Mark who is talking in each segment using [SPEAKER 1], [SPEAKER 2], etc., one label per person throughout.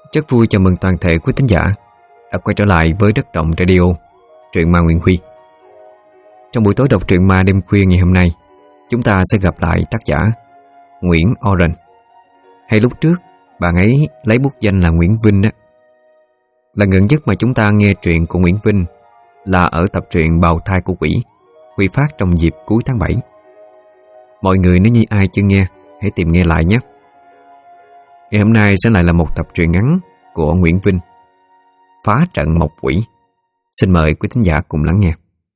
[SPEAKER 1] Rất vui chào mừng toàn thể quý thính giả đã quay trở lại với Đất Động Radio, truyện ma Nguyễn Huy. Trong buổi tối đọc truyện ma đêm khuya ngày hôm nay, chúng ta sẽ gặp lại tác giả Nguyễn Oren. Hay lúc trước, bạn ấy lấy bút danh là Nguyễn Vinh á. Lần gần nhất mà chúng ta nghe truyện của Nguyễn Vinh là ở tập truyện Bào thai của quỷ, Huy phát trong dịp cuối tháng 7. Mọi người nếu như ai chưa nghe, hãy tìm nghe lại nhé. Ngày hôm nay sẽ lại là một tập truyện ngắn của Nguyễn Vinh, Phá trận mộc quỷ. Xin mời quý thính giả cùng lắng nghe.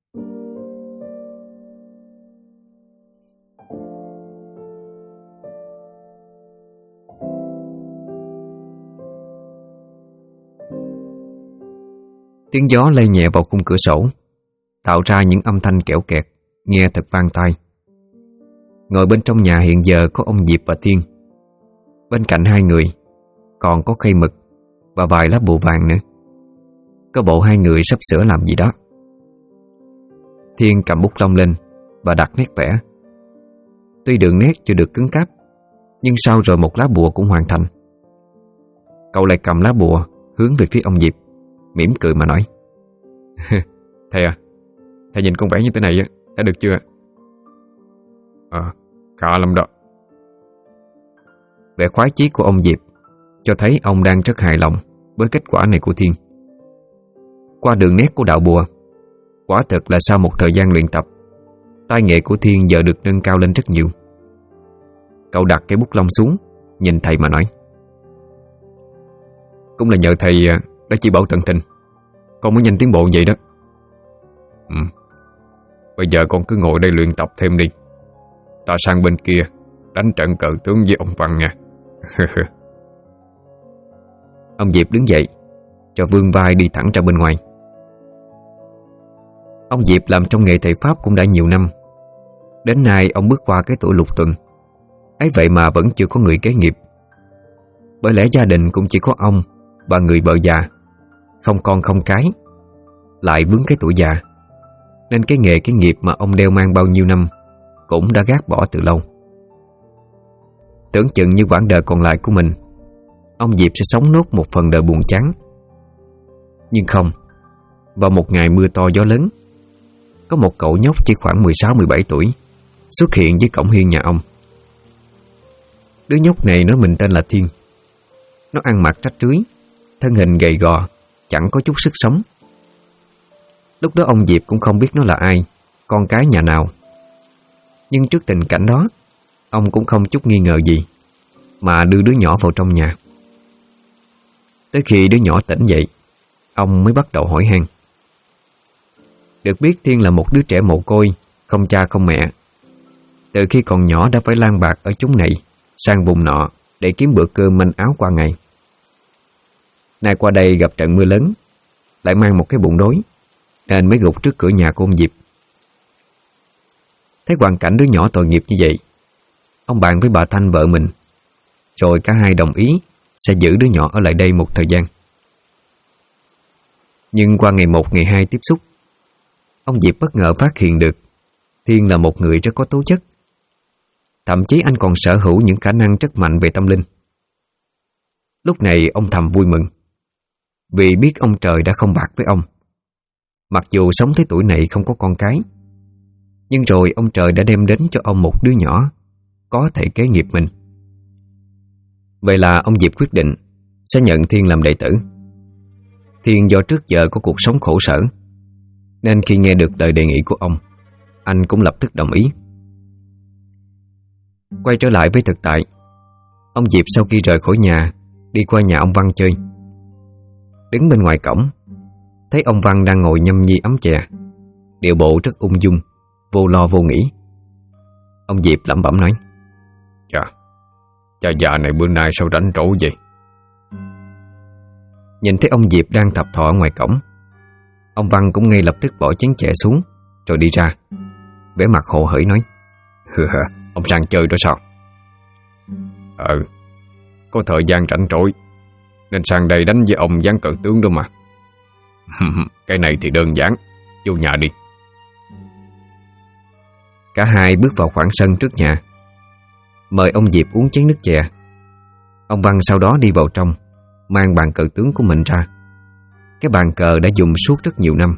[SPEAKER 1] Tiếng gió lay nhẹ vào khung cửa sổ, tạo ra những âm thanh kẽo kẹt, nghe thật vang tai. Ngồi bên trong nhà hiện giờ có ông Diệp và Thiên. Bên cạnh hai người còn có khay mực và vài lá bùa vàng nữa. Có bộ hai người sắp sửa làm gì đó. Thiên cầm bút lông lên và đặt nét vẽ. Tuy đường nét chưa được cứng cáp, nhưng sau rồi một lá bùa cũng hoàn thành. Cậu lại cầm lá bùa hướng về phía ông Diệp, mỉm cười mà nói: Thầy à, thầy nhìn con vẽ như thế này đã được chưa?
[SPEAKER 2] Khá lắm đó.
[SPEAKER 1] Vẻ khoái chí của ông Diệp cho thấy ông đang rất hài lòng với kết quả này của Thiên. Qua đường nét của đạo bùa, quả thực là sau một thời gian luyện tập, tay nghệ của Thiên giờ được nâng cao lên rất nhiều. Cậu đặt cái bút lông xuống, nhìn thầy mà nói:
[SPEAKER 2] Cũng là nhờ thầy đã chỉ bảo tận tình, con mới nhanh tiến bộ vậy đó. Bây giờ con cứ ngồi đây luyện tập thêm đi. Ta sang bên kia đánh trận cờ tướng với ông Văn nha.
[SPEAKER 1] Ông Diệp đứng dậy, cho vươn vai đi thẳng ra bên ngoài. Ông Diệp làm trong nghề thầy Pháp cũng đã nhiều năm. Đến nay ông bước qua cái tuổi lục tuần. Ấy vậy mà vẫn chưa có người kế nghiệp. Bởi lẽ gia đình cũng chỉ có ông và người vợ già, không con không cái, lại vướng cái tuổi già, nên cái nghề cái nghiệp mà ông đeo mang bao nhiêu năm cũng đã gác bỏ từ lâu. Tưởng chừng như quãng đời còn lại của mình, ông Diệp sẽ sống nốt một phần đời buồn chán. Nhưng không. Vào một ngày mưa to gió lớn, có một cậu nhóc chỉ khoảng 16-17 tuổi xuất hiện dưới cổng hiên nhà ông. Đứa nhóc này nói mình tên là Thiên. Nó ăn mặc rách rưới, thân hình gầy gò, chẳng có chút sức sống. Lúc đó ông Diệp cũng không biết nó là ai, con cái nhà nào. Nhưng trước tình cảnh đó, ông cũng không chút nghi ngờ gì, mà đưa đứa nhỏ vào trong nhà. Tới khi đứa nhỏ tỉnh dậy, ông mới bắt đầu hỏi han. Được biết Thiên là một đứa trẻ mồ côi, không cha không mẹ. Từ khi còn nhỏ đã phải lang bạc ở chốn này sang vùng nọ để kiếm bữa cơm manh áo qua ngày. Nay qua đây gặp trận mưa lớn, lại mang một cái bụng đói, nên mới gục trước cửa nhà của ông Diệp. Thấy hoàn cảnh đứa nhỏ tội nghiệp như vậy, ông bàn với bà Thanh vợ mình, rồi cả hai đồng ý sẽ giữ đứa nhỏ ở lại đây một thời gian. Nhưng qua ngày 1, ngày 2 tiếp xúc, ông Diệp bất ngờ phát hiện được Thiên là một người rất có tố chất. Thậm chí anh còn sở hữu những khả năng rất mạnh về tâm linh. Lúc này ông thầm vui mừng, vì biết ông trời đã không bạc với ông. Mặc dù sống tới tuổi này không có con cái, nhưng rồi ông trời đã đem đến cho ông một đứa nhỏ có thể kế nghiệp mình. Vậy là ông Diệp quyết định sẽ nhận Thiên làm đệ tử. Thiên do trước giờ có cuộc sống khổ sở, nên khi nghe được lời đề nghị của ông, anh cũng lập tức đồng ý. Quay trở lại với thực tại, ông Diệp sau khi rời khỏi nhà đi qua nhà ông Văn chơi. Đứng bên ngoài cổng, thấy ông Văn đang ngồi nhâm nhi ấm chè, điệu bộ rất ung dung, vô lo vô nghĩ. Ông Diệp lẩm bẩm nói:
[SPEAKER 2] Cha già này bữa nay sao rảnh rỗi vậy?
[SPEAKER 1] Nhìn thấy ông Diệp đang thập thọ ở ngoài cổng, ông Văn cũng ngay lập tức bỏ chén chè xuống rồi đi ra, vẻ mặt hồ hởi nói:
[SPEAKER 2] Ông sang chơi đó sao? Có thời gian rảnh rỗi nên sang đây đánh với ông ván cờ tướng đó mà. Cái này thì đơn giản, vô nhà đi.
[SPEAKER 1] Cả hai bước vào khoảng sân trước nhà, mời ông Diệp uống chén nước chè. Ông Văn sau đó đi vào trong, mang bàn cờ tướng của mình ra. Cái bàn cờ đã dùng suốt rất nhiều năm.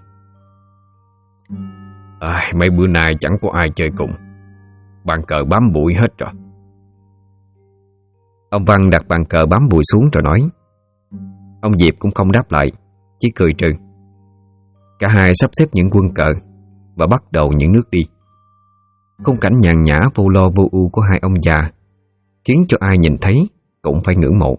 [SPEAKER 2] Mấy bữa nay chẳng có ai chơi cùng, bàn cờ bám bụi hết rồi.
[SPEAKER 1] Ông Văn đặt bàn cờ bám bụi xuống rồi nói. Ông Diệp cũng không đáp lại, chỉ cười trừ. Cả hai sắp xếp những quân cờ và bắt đầu những nước đi. Khung cảnh nhàn nhã vô lo vô ưu của hai ông già khiến cho ai nhìn thấy cũng phải ngưỡng mộ.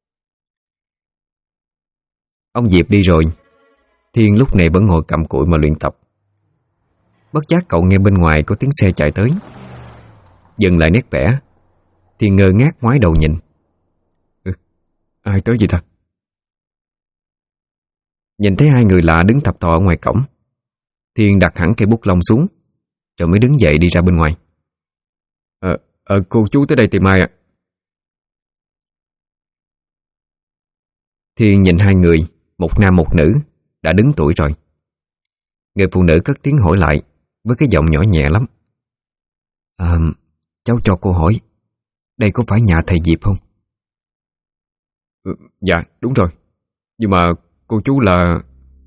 [SPEAKER 1] Ông Diệp đi rồi, Thiên lúc này vẫn ngồi cặm cụi mà luyện tập. Bất giác cậu nghe bên ngoài có tiếng xe chạy tới. Dừng lại nét vẽ, Thiên ngơ ngác ngoái đầu nhìn.
[SPEAKER 2] Ai tới vậy ta?
[SPEAKER 1] Nhìn thấy hai người lạ đứng thập thò ở ngoài cổng, Thiên đặt hẳn cây bút lông xuống, rồi mới đứng dậy đi ra bên ngoài.
[SPEAKER 2] Cô chú tới đây tìm ai ạ?
[SPEAKER 1] Thiên nhìn hai người, một nam một nữ, đã đứng tuổi rồi. Người phụ nữ cất tiếng hỏi lại với cái giọng nhỏ nhẹ lắm. Cháu cho cô hỏi, đây có phải nhà thầy Diệp không?
[SPEAKER 2] Dạ, đúng rồi. Nhưng mà cô chú là...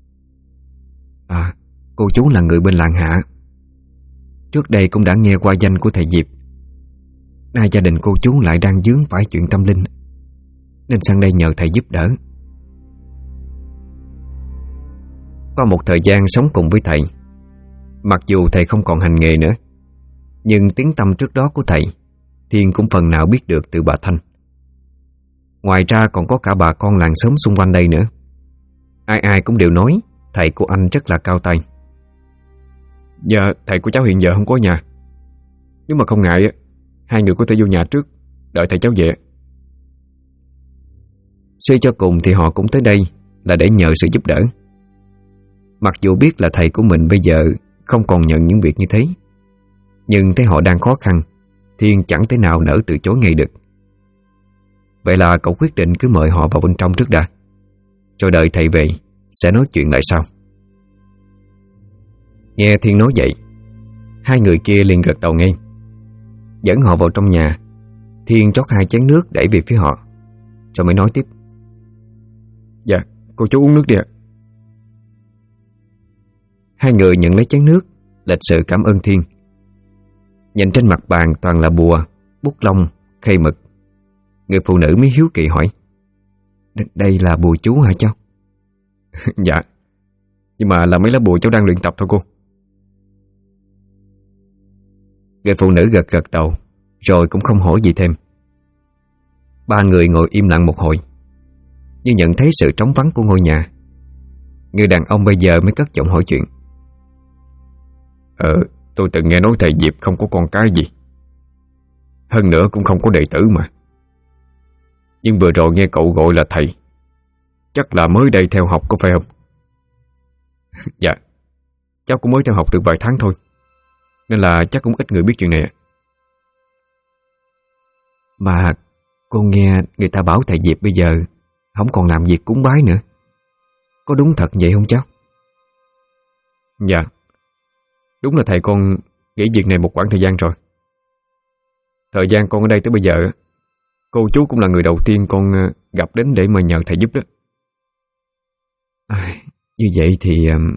[SPEAKER 1] Cô chú là người bên làng Hạ. Trước đây cũng đã nghe qua danh của thầy Diệp. Nay gia đình cô chú lại đang vướng phải chuyện tâm linh, nên sang đây nhờ thầy giúp đỡ. Qua một thời gian sống cùng với thầy, mặc dù thầy không còn hành nghề nữa, nhưng tiếng tăm trước đó của thầy Thiên cũng phần nào biết được từ bà Thanh. Ngoài ra còn có cả bà con làng xóm xung quanh đây nữa. Ai ai cũng đều nói thầy của anh rất là cao tay.
[SPEAKER 2] Dạ, thầy của cháu hiện giờ không có nhà. Nếu mà không ngại, hai người có thể vô nhà trước, đợi thầy cháu về.
[SPEAKER 1] Suy cho cùng thì họ cũng tới đây là để nhờ sự giúp đỡ. Mặc dù biết là thầy của mình bây giờ không còn nhận những việc như thế, nhưng thấy họ đang khó khăn, Thiên chẳng thể nào nỡ từ chối ngay được. Vậy là cậu quyết định cứ mời họ vào bên trong trước đã, rồi đợi thầy về sẽ nói chuyện lại sau. Nghe Thiên nói vậy, hai người kia liền gật đầu ngay. Dẫn họ vào trong nhà, Thiên trót 2 chén nước đẩy về phía họ, rồi mới nói tiếp.
[SPEAKER 2] Dạ, cô chú uống nước đi ạ.
[SPEAKER 1] Hai người nhận lấy chén nước, lịch sự cảm ơn Thiên. Nhìn trên mặt bàn toàn là bùa, bút lông, khay mực, người phụ nữ mới hiếu kỳ hỏi. Đây là bùa chú hả cháu?
[SPEAKER 2] Dạ, nhưng mà là mấy lá bùa cháu đang luyện tập thôi cô.
[SPEAKER 1] Người phụ nữ gật gật đầu, rồi cũng không hỏi gì thêm. Ba người ngồi im lặng một hồi, nhưng nhận thấy sự trống vắng của ngôi nhà. Người đàn ông bây giờ mới cất giọng hỏi chuyện.
[SPEAKER 2] Tôi từng nghe nói thầy Diệp không có con cái gì, hơn nữa cũng không có đệ tử mà. Nhưng vừa rồi nghe cậu gọi là thầy, chắc là mới đây theo học có phải không? Dạ, cháu cũng mới theo học được vài tháng thôi, nên là chắc cũng ít người biết chuyện này.
[SPEAKER 1] Mà cô nghe người ta bảo thầy Diệp bây giờ không còn làm việc cúng bái nữa, có đúng thật vậy không cháu?
[SPEAKER 2] Dạ, đúng là thầy con nghỉ việc này một quãng thời gian rồi. Thời gian con ở đây tới bây giờ, cô chú cũng là người đầu tiên con gặp đến để mà nhờ thầy giúp đó.
[SPEAKER 1] Như vậy thì...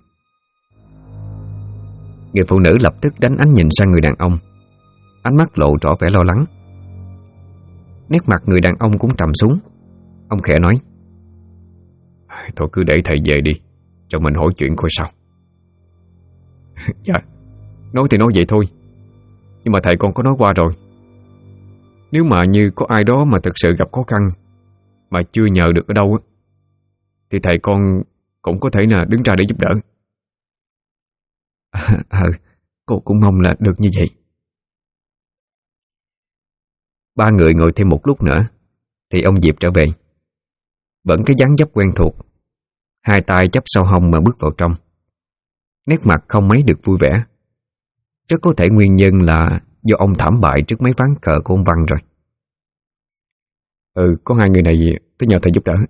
[SPEAKER 1] Người phụ nữ lập tức đánh ánh nhìn sang người đàn ông, ánh mắt lộ rõ vẻ lo lắng. Nét mặt người đàn ông cũng trầm xuống. Ông khẽ nói.
[SPEAKER 2] Thôi cứ để thầy về đi, cho mình hỏi chuyện coi sao. Dạ, nói thì nói vậy thôi, nhưng mà thầy con có nói qua rồi. Nếu mà như có ai đó mà thực sự gặp khó khăn mà chưa nhờ được ở đâu á, thì thầy con cũng có thể là đứng ra để giúp đỡ.
[SPEAKER 1] Cô cũng mong là được như vậy. Ba người ngồi thêm một lúc nữa thì ông Diệp trở về, vẫn cái dáng dấp quen thuộc, hai tay chắp sau hông mà bước vào trong. Nét mặt không mấy được vui vẻ. Rất có thể nguyên nhân là do ông thảm bại trước mấy ván cờ của ông Văn rồi.
[SPEAKER 2] Có hai người này tới nhờ thầy giúp đỡ.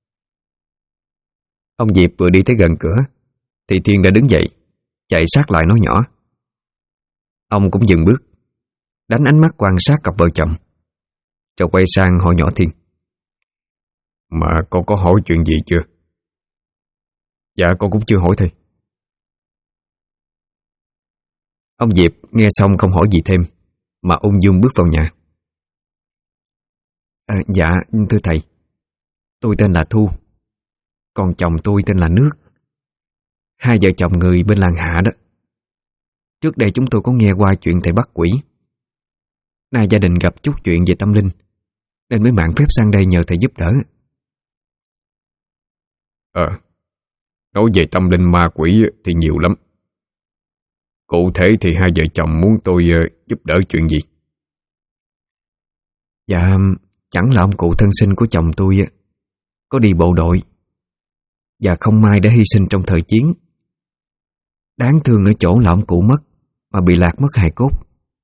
[SPEAKER 1] Ông Diệp vừa đi tới gần cửa thì Thiên đã đứng dậy, chạy sát lại nói nhỏ. Ông cũng dừng bước, đánh ánh mắt quan sát cặp vợ chồng, rồi quay sang hỏi nhỏ Thiên.
[SPEAKER 2] Mà con có hỏi chuyện gì chưa?
[SPEAKER 1] Dạ con cũng chưa hỏi thầy. Ông Diệp nghe xong không hỏi gì thêm, mà ung dung bước vào nhà. Dạ thưa thầy, tôi tên là Thu, còn chồng tôi tên là Nước. Hai vợ chồng người bên làng Hạ đó. Trước đây chúng tôi có nghe qua chuyện thầy bắt quỷ. Nay gia đình gặp chút chuyện về tâm linh, nên mới mạn phép sang đây nhờ thầy giúp đỡ.
[SPEAKER 2] Nói về tâm linh ma quỷ thì nhiều lắm. Cụ thể thì hai vợ chồng muốn tôi giúp đỡ chuyện gì?
[SPEAKER 1] Dạ, chẳng là ông cụ thân sinh của chồng tôi có đi bộ đội và không may đã hy sinh trong thời chiến. Đáng thương ở chỗ là ông cụ mất mà bị lạc mất hài cốt.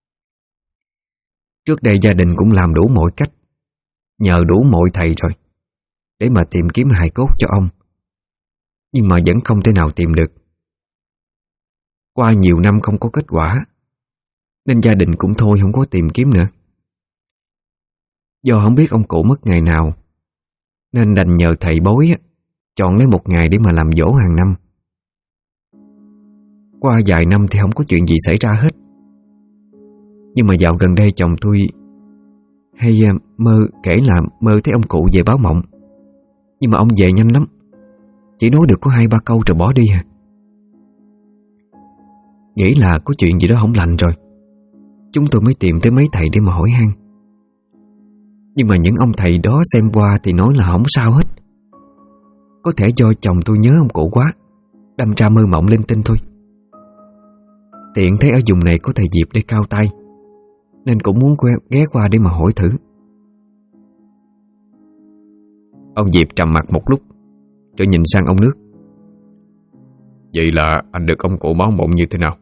[SPEAKER 1] Trước đây gia đình cũng làm đủ mọi cách, nhờ đủ mọi thầy rồi, để mà tìm kiếm hài cốt cho ông, nhưng mà vẫn không thể nào tìm được. Qua nhiều năm không có kết quả, nên gia đình cũng thôi không có tìm kiếm nữa. Do không biết ông cụ mất ngày nào, nên đành nhờ thầy bói chọn lấy một ngày để mà làm giỗ hàng năm. Qua vài năm thì không có chuyện gì xảy ra hết. Nhưng mà dạo gần đây chồng tôi hay kể là mơ thấy ông cụ về báo mộng. Nhưng mà ông về nhanh lắm, chỉ nói được có 2-3 câu rồi bỏ đi à. Nghĩ là có chuyện gì đó không lành rồi, chúng tôi mới tìm tới mấy thầy để mà hỏi han. Nhưng mà những ông thầy đó xem qua thì nói là không sao hết. Có thể do chồng tôi nhớ ông cụ quá, đâm ra mơ mộng linh tinh thôi. Tiện thấy ở vùng này có thầy Diệp để cao tay, nên cũng muốn ghé qua để mà hỏi thử. Ông Diệp trầm mặt một lúc, rồi nhìn sang ông Nước.
[SPEAKER 2] Vậy là anh được ông cụ báo mộng như thế nào?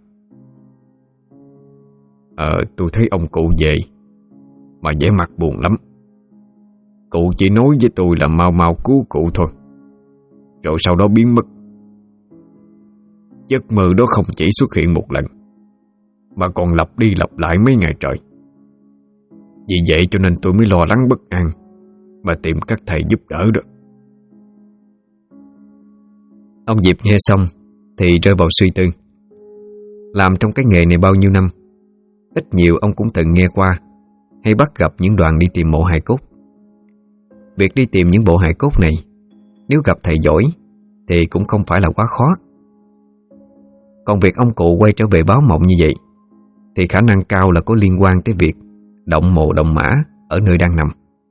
[SPEAKER 2] Tôi thấy ông cụ về mà vẻ mặt buồn lắm. Cụ chỉ nói với tôi là mau mau cứu cụ thôi, rồi sau đó biến mất. Giấc mơ đó không chỉ xuất hiện một lần, mà còn lặp đi lặp lại mấy ngày trời. Vì vậy cho nên tôi mới lo lắng bất an, mà tìm các thầy giúp đỡ đó.
[SPEAKER 1] Ông Diệp nghe xong thì rơi vào suy tư. Làm trong cái nghề này bao nhiêu năm, ít nhiều ông cũng từng nghe qua hay bắt gặp những đoàn đi tìm mộ hài cốt. Việc đi tìm những bộ hài cốt này, nếu gặp thầy giỏi thì cũng không phải là quá khó. Còn việc ông cụ quay trở về báo mộng như vậy thì khả năng cao là có liên quan tới việc động mộ động mã ở nơi đang nằm.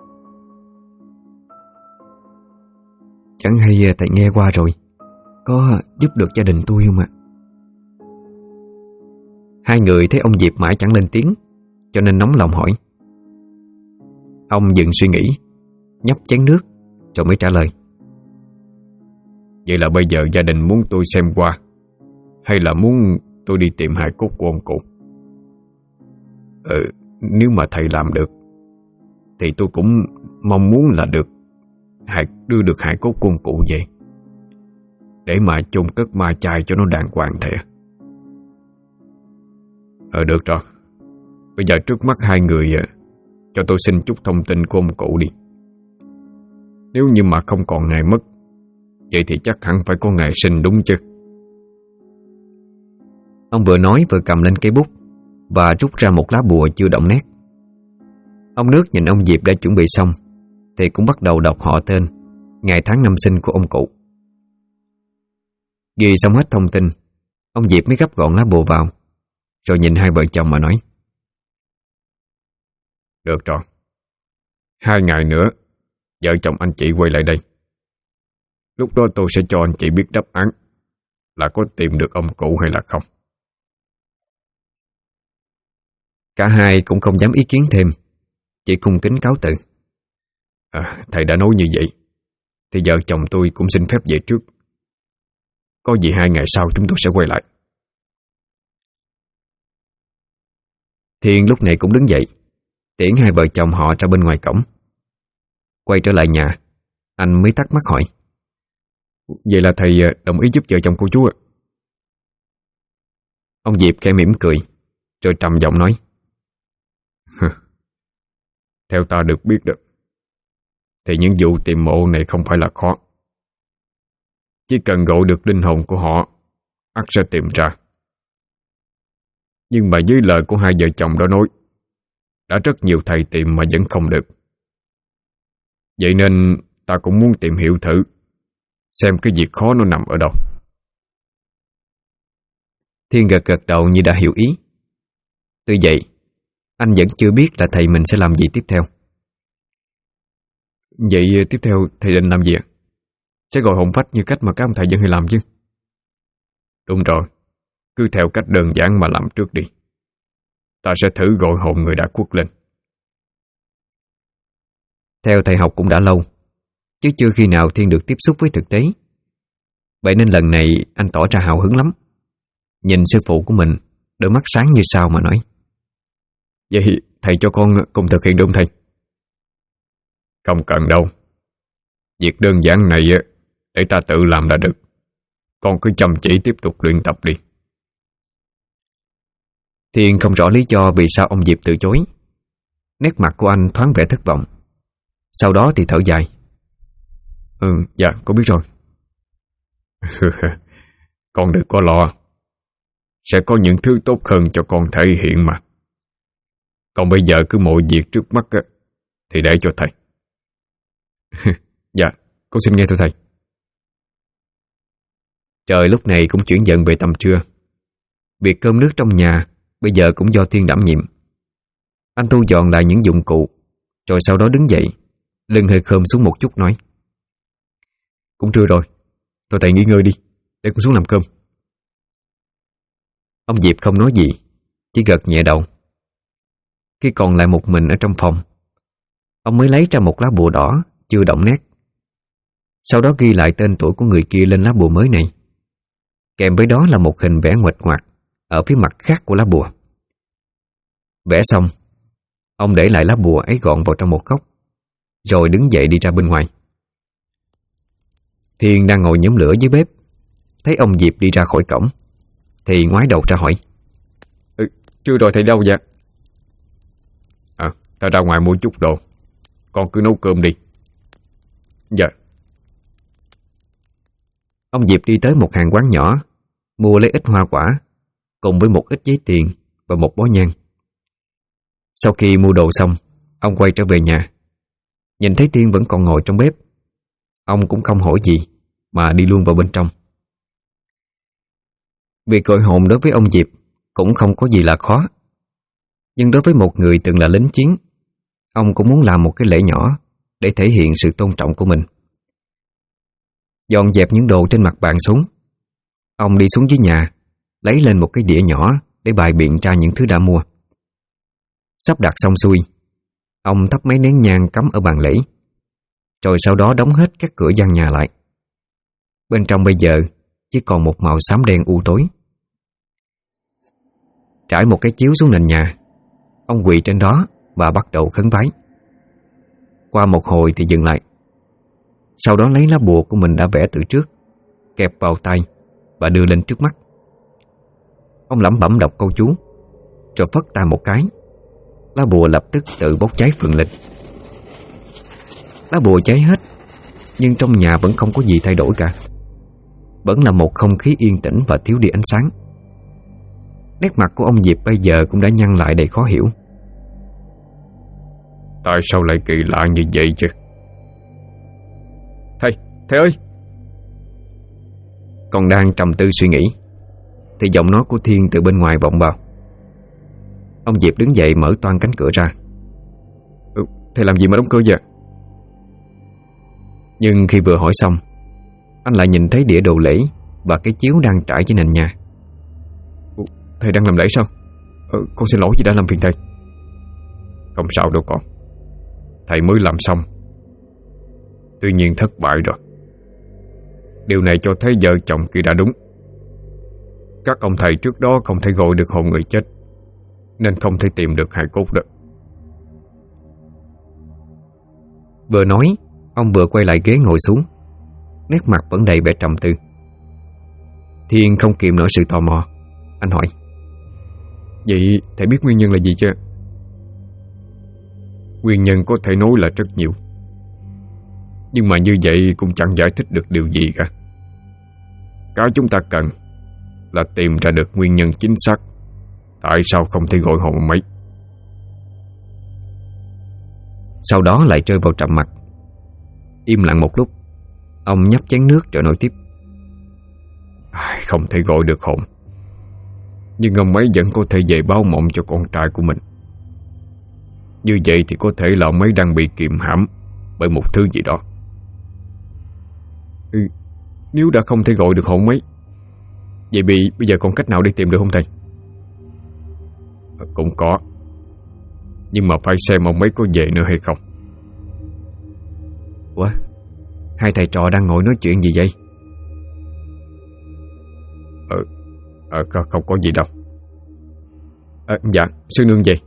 [SPEAKER 1] Chẳng hay thầy nghe qua rồi, có giúp được gia đình tôi không ạ? Hai người thấy ông Diệp mãi chẳng lên tiếng, cho nên nóng lòng hỏi. Ông dừng suy nghĩ, nhấp chén nước rồi mới trả lời.
[SPEAKER 2] Vậy là bây giờ gia đình muốn tôi xem qua, hay là muốn tôi đi tìm hài cốt của ông cụ? Nếu mà thầy làm được thì tôi cũng mong muốn là đưa được hài cốt của ông cụ về, để mà chôn cất ma chay cho nó đàng hoàng thầy. Được rồi. Bây giờ trước mắt hai người cho tôi xin chút thông tin của ông cụ đi. Nếu như mà không còn ngày mất, vậy thì chắc hẳn phải có ngày sinh đúng chứ?
[SPEAKER 1] Ông vừa nói vừa cầm lên cây bút và rút ra một lá bùa chưa động nét. Ông Nước nhìn ông Diệp đã chuẩn bị xong thì cũng bắt đầu đọc họ tên, ngày tháng năm sinh của ông cụ. Ghi xong hết thông tin, ông Diệp mới gấp gọn lá bùa vào, rồi nhìn hai vợ chồng mà nói.
[SPEAKER 2] Được rồi, 2 ngày nữa vợ chồng anh chị quay lại đây. Lúc đó tôi sẽ cho anh chị biết đáp án là có tìm được ông cụ hay là không.
[SPEAKER 1] Cả hai cũng không dám ý kiến thêm, chỉ cung kính cáo từ.
[SPEAKER 2] Thầy đã nói như vậy thì vợ chồng tôi cũng xin phép về trước. Có gì 2 ngày sau chúng tôi sẽ quay lại.
[SPEAKER 1] Thiên lúc này cũng đứng dậy, tiễn hai vợ chồng họ ra bên ngoài cổng. Quay trở lại nhà, anh mới thắc mắc hỏi.
[SPEAKER 2] Vậy là thầy đồng ý giúp vợ chồng cô chú ạ?
[SPEAKER 1] Ông Diệp khẽ mỉm cười, rồi trầm giọng nói.
[SPEAKER 2] Theo ta được biết được thì những vụ tìm mộ này không phải là khó. Chỉ cần gọi được linh hồn của họ, ắt sẽ tìm ra. Nhưng mà dưới lời của hai vợ chồng đó nói, đã rất nhiều thầy tìm mà vẫn không được. Vậy nên ta cũng muốn tìm hiểu thử, xem cái việc khó nó nằm ở đâu.
[SPEAKER 1] Thiên gật gật đầu như đã hiểu ý. Tuy vậy, anh vẫn chưa biết là thầy mình sẽ làm gì tiếp theo.
[SPEAKER 2] Vậy tiếp theo thầy định làm gì ạ? Sẽ gọi hồn phách như cách mà các ông thầy vẫn hay làm chứ? Đúng rồi, cứ theo cách đơn giản mà làm trước đi. Ta sẽ thử gọi hồn người đã khuất lên.
[SPEAKER 1] Theo thầy học cũng đã lâu, chứ chưa khi nào Thiên được tiếp xúc với thực tế. Vậy nên lần này anh tỏ ra hào hứng lắm. Nhìn sư phụ của mình, đôi mắt sáng như sao mà nói:
[SPEAKER 2] Vậy thầy cho con cùng thực hiện được không thầy? Không cần đâu. Việc đơn giản này để ta tự làm là được. Con cứ chăm chỉ tiếp tục luyện tập đi.
[SPEAKER 1] Thiên không rõ lý do vì sao ông Diệp từ chối. Nét mặt của anh thoáng vẻ thất vọng. Sau đó thì thở dài:
[SPEAKER 2] Dạ con biết rồi. Con đừng có lo. Sẽ có những thứ tốt hơn cho con thể hiện mà. Còn bây giờ cứ mọi việc trước mắt thì để cho thầy.
[SPEAKER 1] Dạ, con xin nghe thưa thầy. Trời lúc này cũng chuyển dần về tầm trưa. Việc cơm nước trong nhà bây giờ cũng do Thiên đảm nhiệm. Anh thu dọn lại những dụng cụ, rồi sau đó đứng dậy, lưng hơi khom xuống một chút nói:
[SPEAKER 2] Cũng trưa rồi, thôi thầy nghỉ ngơi đi, để con xuống làm cơm.
[SPEAKER 1] Ông Diệp không nói gì, chỉ gật nhẹ đầu. Khi còn lại một mình ở trong phòng, ông mới lấy ra một lá bùa đỏ chưa động nét. Sau đó ghi lại tên tuổi của người kia lên lá bùa mới này. Kèm với đó là một hình vẽ nguệch ngoạc ở phía mặt khác của lá bùa. Vẽ xong, ông để lại lá bùa ấy gọn vào trong một góc, rồi đứng dậy đi ra bên ngoài. Thiên đang ngồi nhóm lửa dưới bếp, thấy ông Diệp đi ra khỏi cổng thì ngoái đầu ra hỏi:
[SPEAKER 2] Trưa rồi thầy đâu vậy? Ta ra ngoài mua chút đồ, con cứ nấu cơm đi. Dạ.
[SPEAKER 1] Ông Diệp đi tới một hàng quán nhỏ, mua lấy ít hoa quả cùng với một ít giấy tiền và một bó nhang. Sau khi mua đồ xong, ông quay trở về nhà. Nhìn thấy Tiên vẫn còn ngồi trong bếp, ông cũng không hỏi gì mà đi luôn vào bên trong. Việc gọi hồn đối với ông Diệp cũng không có gì là khó. Nhưng đối với một người từng là lính chiến, ông cũng muốn làm một cái lễ nhỏ để thể hiện sự tôn trọng của mình. Dọn dẹp những đồ trên mặt bàn xuống, ông đi xuống dưới nhà, lấy lên một cái đĩa nhỏ để bày biện ra những thứ đã mua. Sắp đặt xong xuôi, ông thắp mấy nén nhang cắm ở bàn lễ, rồi sau đó đóng hết các cửa gian nhà lại. Bên trong bây giờ chỉ còn một màu xám đen u tối. Trải một cái chiếu xuống nền nhà, ông quỳ trên đó và bắt đầu khấn vái. Qua một hồi thì dừng lại. Sau đó lấy lá bùa của mình đã vẽ từ trước, kẹp vào tay và đưa lên trước mắt. Ông lẩm bẩm đọc câu chú, rồi phất tay một cái, lá bùa lập tức tự bốc cháy phừng lên. Lá bùa cháy hết, nhưng trong nhà vẫn không có gì thay đổi cả. Vẫn là một không khí yên tĩnh và thiếu đi ánh sáng. Nét mặt của ông Diệp bây giờ cũng đã nhăn lại đầy khó hiểu.
[SPEAKER 2] Tại sao lại kỳ lạ như vậy chứ? Thầy ơi!
[SPEAKER 1] Còn đang trầm tư suy nghĩ thì giọng nói của Thiên từ bên ngoài vọng vào. Ông Diệp đứng dậy mở toang cánh cửa ra.
[SPEAKER 2] Thầy làm gì mà đóng cửa vậy?
[SPEAKER 1] Nhưng khi vừa hỏi xong, anh lại nhìn thấy đĩa đồ lễ và cái chiếu đang trải trên nền nhà.
[SPEAKER 2] Thầy đang làm lễ sao? Con xin lỗi vì đã làm phiền thầy. Không sao đâu con, thầy mới làm xong. Tuy nhiên thất bại rồi. Điều này cho thấy vợ chồng kia đã đúng. Các ông thầy trước đó không thể gọi được hồn người chết, nên không thể tìm được hài cốt được.
[SPEAKER 1] Vừa nói, ông vừa quay lại ghế ngồi xuống, nét mặt vẫn đầy vẻ trầm tư. Thiên không kìm nổi sự tò mò, anh hỏi:
[SPEAKER 2] Vậy thầy biết nguyên nhân là gì chưa? Nguyên nhân có thể nói là rất nhiều, Nhưng mà như vậy cũng chẳng giải thích được điều gì cả. Cái chúng ta cần là tìm ra được nguyên nhân chính xác tại sao không thể gọi hồn ông ấy.
[SPEAKER 1] Sau đó lại rơi vào trầm mặc. Im lặng một lúc, ông nhấp chén nước rồi nói tiếp.
[SPEAKER 2] Không thể gọi được hồn, nhưng ông ấy vẫn có thể về báo mộng cho con trai của mình. Như vậy thì có thể là ông ấy đang bị kiềm hãm bởi một thứ gì đó. Nếu đã không thể gọi được hồn ấy, vậy bây giờ còn cách nào để tìm được không thầy? Cũng có, nhưng mà phải xem ông ấy có về nữa hay không.
[SPEAKER 1] Ủa, hai thầy trò đang ngồi nói chuyện gì vậy?
[SPEAKER 2] Không có gì đâu. Dạ, sư nương về.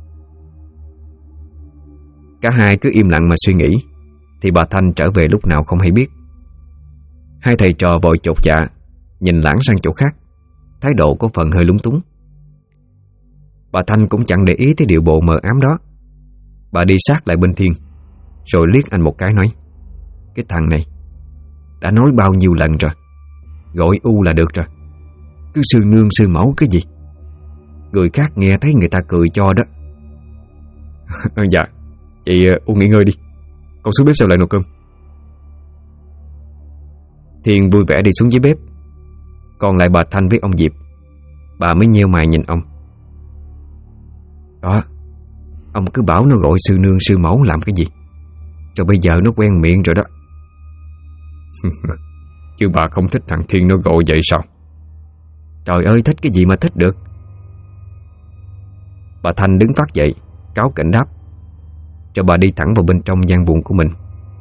[SPEAKER 1] Cả hai cứ im lặng mà suy nghĩ, thì bà Thanh trở về lúc nào không hay biết. Hai thầy trò vội chột dạ, nhìn lãng sang chỗ khác, thái độ có phần hơi lúng túng. Bà Thanh cũng chẳng để ý tới điệu bộ mờ ám đó. Bà đi sát lại bên Thiên, rồi liếc anh một cái nói: cái thằng này đã nói bao nhiêu lần rồi, gọi U là được rồi, cứ sư nương sư mẫu cái gì. Người khác nghe thấy người ta cười cho đó.
[SPEAKER 2] Dạ, chị U nghỉ ngơi đi, con xuống bếp sao lại nấu cơm.
[SPEAKER 1] Thiên vui vẻ đi xuống dưới bếp. Còn lại bà Thanh với ông Diệp. Bà mới nheo mày nhìn ông. Đó, ông cứ bảo nó gọi sư nương sư mẫu làm cái gì, cho bây giờ nó quen miệng rồi đó.
[SPEAKER 2] Chứ bà không thích thằng Thiên nó gọi vậy sao?
[SPEAKER 1] Trời ơi, thích cái gì mà thích được. Bà Thanh đứng phát dậy, cáu kỉnh đáp, cho bà đi thẳng vào bên trong gian buồng của mình.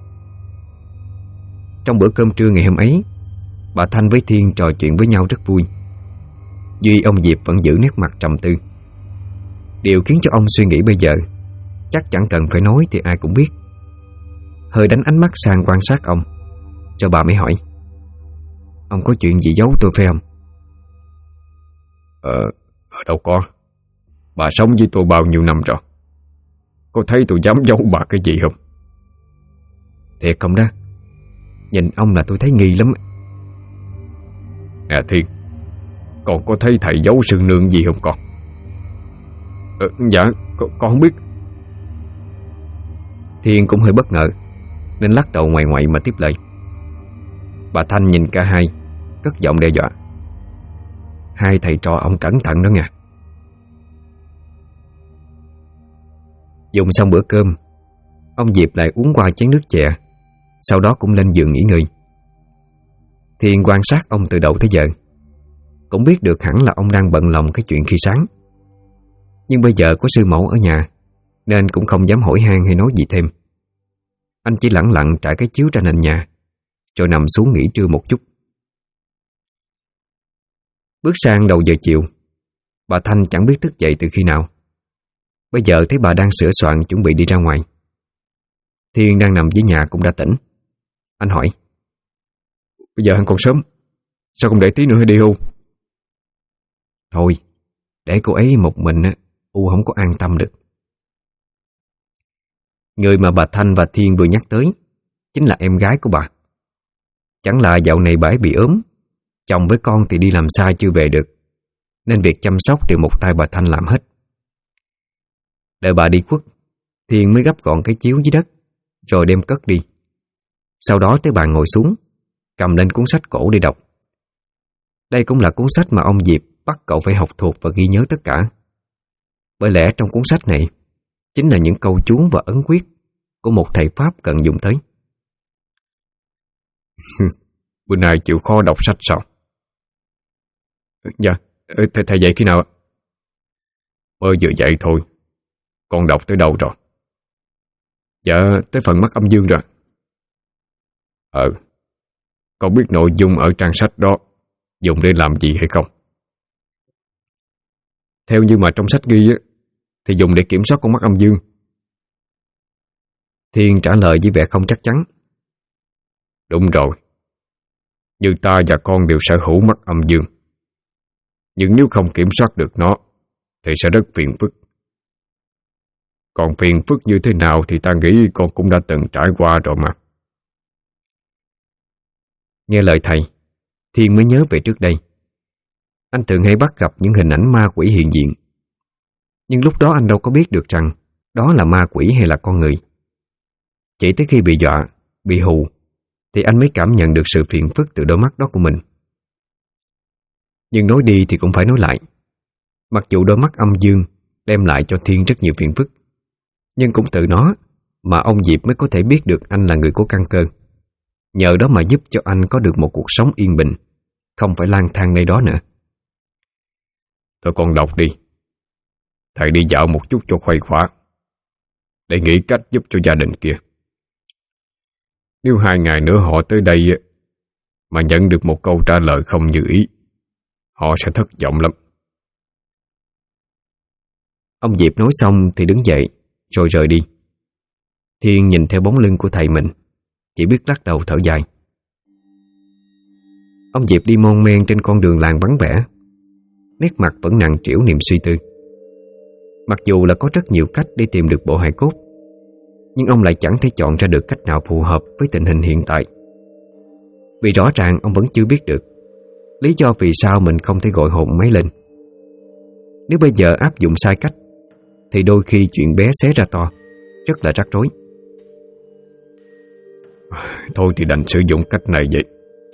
[SPEAKER 1] Trong bữa cơm trưa ngày hôm ấy, bà Thanh với Thiên trò chuyện với nhau rất vui. Duy ông Diệp vẫn giữ nét mặt trầm tư. Điều khiến cho ông suy nghĩ bây giờ chắc chẳng cần phải nói thì ai cũng biết. Hơi đánh ánh mắt sang quan sát ông, cho bà mới hỏi: ông có chuyện gì giấu tôi phải không?
[SPEAKER 2] Đâu có. Bà sống với tôi bao nhiêu năm rồi, có thấy tôi dám giấu bà cái gì không?
[SPEAKER 1] Thiệt không đó? Nhìn ông là tôi thấy nghi lắm.
[SPEAKER 2] Nè Thiên, con có thấy thầy giấu sư nương gì không con? Dạ, con không biết.
[SPEAKER 1] Thiên cũng hơi bất ngờ, nên lắc đầu ngoài ngoại mà tiếp lời. Bà Thanh nhìn cả hai, cất giọng đe dọa: hai thầy trò ông cẩn thận đó nha. Dùng xong bữa cơm, ông Diệp lại uống qua chén nước chè, sau đó cũng lên giường nghỉ ngơi. Thiên quan sát ông từ đầu tới giờ, cũng biết được hẳn là ông đang bận lòng cái chuyện khi sáng. Nhưng bây giờ có sư mẫu ở nhà, nên cũng không dám hỏi han hay nói gì thêm. Anh chỉ lẳng lặng trải cái chiếu ra nền nhà, rồi nằm xuống nghỉ trưa một chút. Bước sang đầu giờ chiều, bà Thanh chẳng biết thức dậy từ khi nào. Bây giờ thấy bà đang sửa soạn chuẩn bị đi ra ngoài. Thiên đang nằm dưới nhà cũng đã tỉnh. Anh hỏi:
[SPEAKER 2] bây giờ anh còn sớm, sao không để tí nữa đi U?
[SPEAKER 1] Thôi, để cô ấy một mình U không có an tâm được. Người mà bà Thanh và Thiên vừa nhắc tới chính là em gái của bà. Chẳng là dạo này bà ấy bị ốm, chồng với con thì đi làm xa chưa về được, nên việc chăm sóc đều một tay bà Thanh làm hết. Đợi bà đi khuất, Thiên mới gấp gọn cái chiếu dưới đất, rồi đem cất đi. Sau đó tới bàn ngồi xuống, cầm lên cuốn sách cổ để đọc. Đây cũng là cuốn sách mà ông Diệp bắt cậu phải học thuộc và ghi nhớ tất cả. Bởi lẽ trong cuốn sách này chính là những câu chú và ấn quyết của một thầy Pháp cần dùng tới.
[SPEAKER 2] Bữa nay chịu khó đọc sách sao? Dạ, thầy dạy khi nào ạ? Mới vừa dạy thôi. Con đọc tới đâu rồi? Dạ, tới phần mắt âm dương rồi. Con biết nội dung ở trang sách đó dùng để làm gì hay không? Theo như mà trong sách ghi á, thì dùng để kiểm soát con mắt âm dương.
[SPEAKER 1] Thiên trả lời với vẻ không chắc chắn.
[SPEAKER 2] Đúng rồi. Như ta và con đều sở hữu mắt âm dương, nhưng nếu không kiểm soát được nó thì sẽ rất phiền phức. Còn phiền phức như thế nào thì ta nghĩ con cũng đã từng trải qua rồi mà.
[SPEAKER 1] Nghe lời thầy, Thiên mới nhớ về trước đây anh thường hay bắt gặp những hình ảnh ma quỷ hiện diện. Nhưng lúc đó anh đâu có biết được rằng đó là ma quỷ hay là con người. Chỉ tới khi bị dọa, bị hù thì anh mới cảm nhận được sự phiền phức từ đôi mắt đó của mình. Nhưng nói đi thì cũng phải nói lại. Mặc dù đôi mắt âm dương đem lại cho Thiên rất nhiều phiền phức, nhưng cũng từ nó mà ông Diệp mới có thể biết được anh là người có căn cơ. Nhờ đó mà giúp cho anh có được một cuộc sống yên bình, không phải lang thang nơi đó nữa.
[SPEAKER 2] Thôi con đọc đi. Thầy đi dạo một chút cho khuây khỏa, để nghĩ cách giúp cho gia đình kia. Nếu 2 ngày nữa họ tới đây mà nhận được một câu trả lời không như ý, họ sẽ thất vọng lắm.
[SPEAKER 1] Ông Diệp nói xong thì đứng dậy rồi rời đi. Thiên nhìn theo bóng lưng của thầy mình, chỉ biết lắc đầu thở dài. Ông Diệp đi mon men trên con đường làng vắng vẻ, nét mặt vẫn nặng trĩu niềm suy tư. Mặc dù là có rất nhiều cách để tìm được bộ hài cốt, nhưng ông lại chẳng thể chọn ra được cách nào phù hợp với tình hình hiện tại. Vì rõ ràng ông vẫn chưa biết được lý do vì sao mình không thể gọi hồn máy lên. Nếu bây giờ áp dụng sai cách thì đôi khi chuyện bé xé ra to, rất là rắc rối.
[SPEAKER 2] Thôi thì đành sử dụng cách này vậy.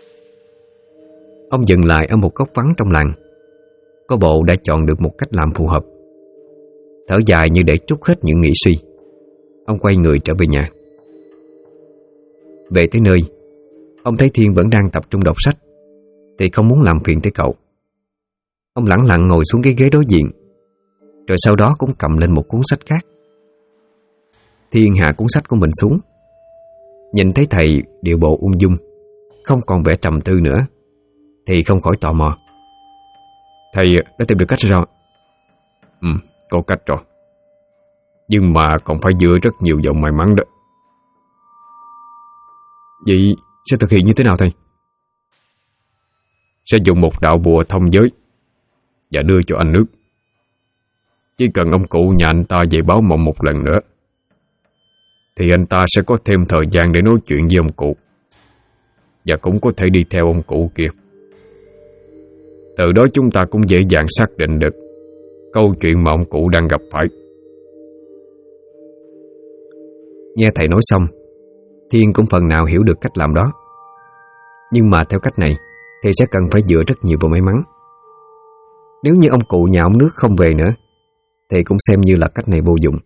[SPEAKER 1] Ông dừng lại ở một góc vắng trong làng. Có bộ đã chọn được một cách làm phù hợp. Thở dài như để trút hết những nghĩ suy, ông quay người trở về nhà. Về tới nơi, ông thấy Thiên vẫn đang tập trung đọc sách thì không muốn làm phiền tới cậu. Ông lẳng lặng ngồi xuống cái ghế đối diện, rồi sau đó cũng cầm lên một cuốn sách khác. Thiên hạ cuốn sách của mình xuống, nhìn thấy thầy điệu bộ ung dung, không còn vẻ trầm tư nữa, thì không khỏi tò mò.
[SPEAKER 2] Thầy đã tìm được cách rồi. Có cách rồi. Nhưng mà còn phải dựa rất nhiều vào may mắn đó.
[SPEAKER 1] Vậy sẽ thực hiện như thế nào thầy?
[SPEAKER 2] Sẽ dùng một đạo bùa thông giới và đưa cho anh Nước. Chỉ cần ông cụ nhà anh ta về báo mộng một lần nữa thì anh ta sẽ có thêm thời gian để nói chuyện với ông cụ, và cũng có thể đi theo ông cụ kia. Từ đó chúng ta cũng dễ dàng xác định được câu chuyện mà ông cụ đang gặp phải.
[SPEAKER 1] Nghe thầy nói xong, Thiên cũng phần nào hiểu được cách làm đó. Nhưng mà theo cách này thì sẽ cần phải dựa rất nhiều vào may mắn. Nếu như ông cụ nhà ông Nước không về nữa thì cũng xem như là cách này vô dụng.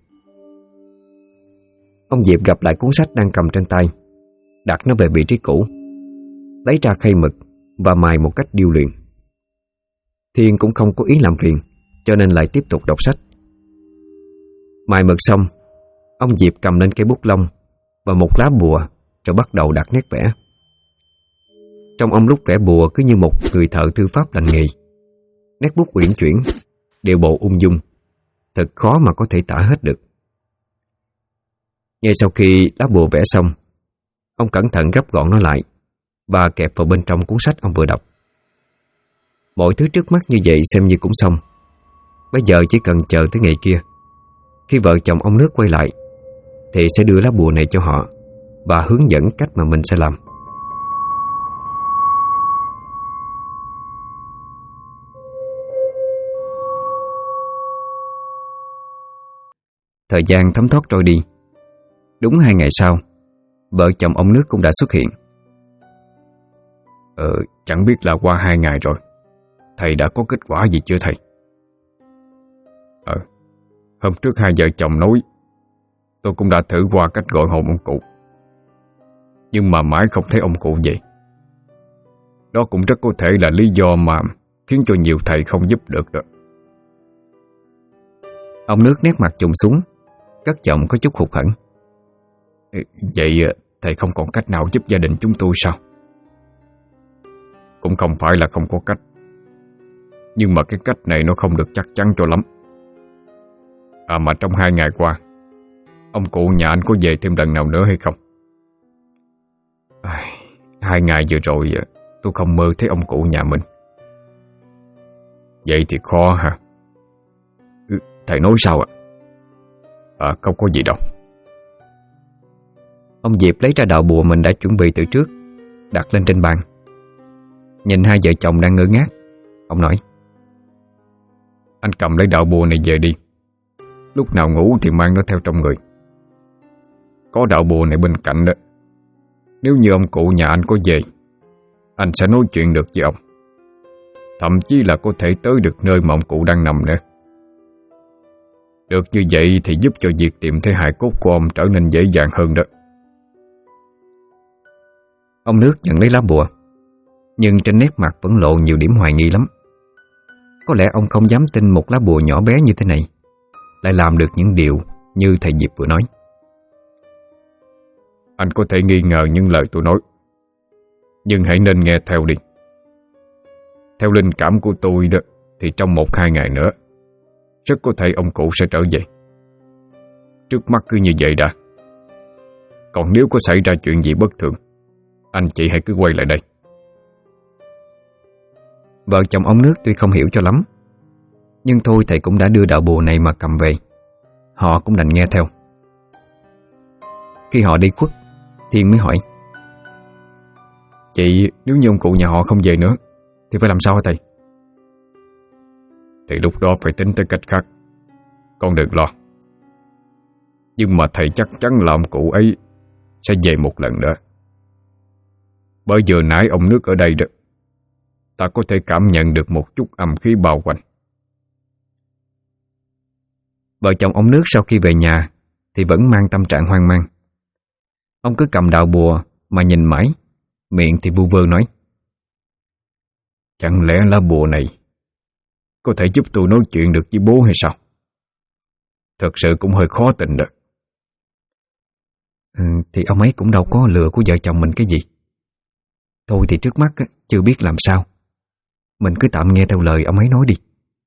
[SPEAKER 1] Ông Diệp gặp lại cuốn sách đang cầm trên tay, đặt nó về vị trí cũ, lấy ra khay mực và mài một cách điêu luyện. Thiên cũng không có ý làm phiền, cho nên lại tiếp tục đọc sách. Mài mực xong, ông Diệp cầm lên cây bút lông và một lá bùa, rồi bắt đầu đặt nét vẽ. Trong ông lúc vẽ bùa cứ như một người thợ thư pháp lành nghề. Nét bút uyển chuyển, điệu bộ ung dung, thật khó mà có thể tả hết được. Ngay sau khi lá bùa vẽ xong, ông cẩn thận gấp gọn nó lại và kẹp vào bên trong cuốn sách ông vừa đọc. Mọi thứ trước mắt như vậy xem như cũng xong. Bây giờ chỉ cần chờ tới ngày kia, khi vợ chồng ông Nước quay lại, thì sẽ đưa lá bùa này cho họ và hướng dẫn cách mà mình sẽ làm. Thời gian thấm thoát trôi đi. Đúng 2 ngày sau, vợ chồng ông Nước cũng đã xuất hiện.
[SPEAKER 2] Chẳng biết là qua 2 ngày rồi, thầy đã có kết quả gì chưa thầy? Hôm trước 2 vợ chồng nói, tôi cũng đã thử qua cách gọi hồn ông cụ, nhưng mà mãi không thấy ông cụ về. Đó cũng rất có thể là lý do mà khiến cho nhiều thầy không giúp được đó.
[SPEAKER 1] Ông Nước nét mặt trùng xuống, cất giọng có chút hụt hẫng.
[SPEAKER 2] Vậy thầy không còn cách nào giúp gia đình chúng tôi sao? Cũng không phải là không có cách, nhưng mà cái cách này nó không được chắc chắn cho lắm. Mà trong 2 ngày qua, ông cụ nhà anh có về thêm lần nào nữa hay không? 2 ngày vừa rồi tôi không mơ thấy ông cụ nhà mình. Vậy thì khó hả? Thầy nói sao ạ? Không có gì đâu.
[SPEAKER 1] Ông Diệp lấy ra đạo bùa mình đã chuẩn bị từ trước, đặt lên trên bàn, Nhìn hai vợ chồng đang ngơ ngác, ông nói:
[SPEAKER 2] Anh cầm lấy đạo bùa này về đi. Lúc nào ngủ thì mang nó theo trong người. Có đạo bùa này bên cạnh đó, nếu như ông cụ nhà anh có về, anh sẽ nói chuyện được với ông. Thậm chí là có thể tới được nơi mà ông cụ đang nằm nữa. Được như vậy thì giúp cho việc tìm thấy hài cốt của ông trở nên dễ dàng hơn đó.
[SPEAKER 1] Ông Nước nhận lấy lá bùa, nhưng trên nét mặt vẫn lộ nhiều điểm hoài nghi lắm. Có lẽ ông không dám tin một lá bùa nhỏ bé như thế này lại làm được những điều như thầy Diệp vừa nói.
[SPEAKER 2] Anh có thể nghi ngờ những lời tôi nói, nhưng hãy nên nghe theo đi. Theo linh cảm của tôi đó, thì trong 1-2 ngày nữa rất có thể ông cụ sẽ trở về. Trước mắt cứ như vậy đã. Còn nếu có xảy ra chuyện gì bất thường, anh chị hãy cứ quay lại đây.
[SPEAKER 1] Vợ chồng ông Nước tuy không hiểu cho lắm, nhưng thôi thầy cũng đã đưa đạo bùa này mà cầm về, họ cũng đành nghe theo. Khi họ đi khuất, Thiên mới hỏi:
[SPEAKER 2] Chị, nếu như ông cụ nhà họ không về nữa thì phải làm sao hả thầy? Thì lúc đó phải tính tới cách khác. Con đừng lo. Nhưng mà thầy chắc chắn là ông cụ ấy sẽ về một lần nữa. Bởi vừa nãy ông Nước ở đây đó, ta có thể cảm nhận được một chút âm khí bao quanh.
[SPEAKER 1] Vợ chồng ông Nước sau khi về nhà thì vẫn mang tâm trạng hoang mang. Ông cứ cầm đạo bùa mà nhìn mãi, miệng thì vu vơ nói:
[SPEAKER 2] Chẳng lẽ lá bùa này có thể giúp tôi nói chuyện được với bố hay sao? Thật sự cũng hơi khó tin đó.
[SPEAKER 1] Thì ông ấy cũng đâu có lừa của vợ chồng mình cái gì. Thôi thì trước mắt chưa biết làm sao, mình cứ tạm nghe theo lời ông ấy nói đi.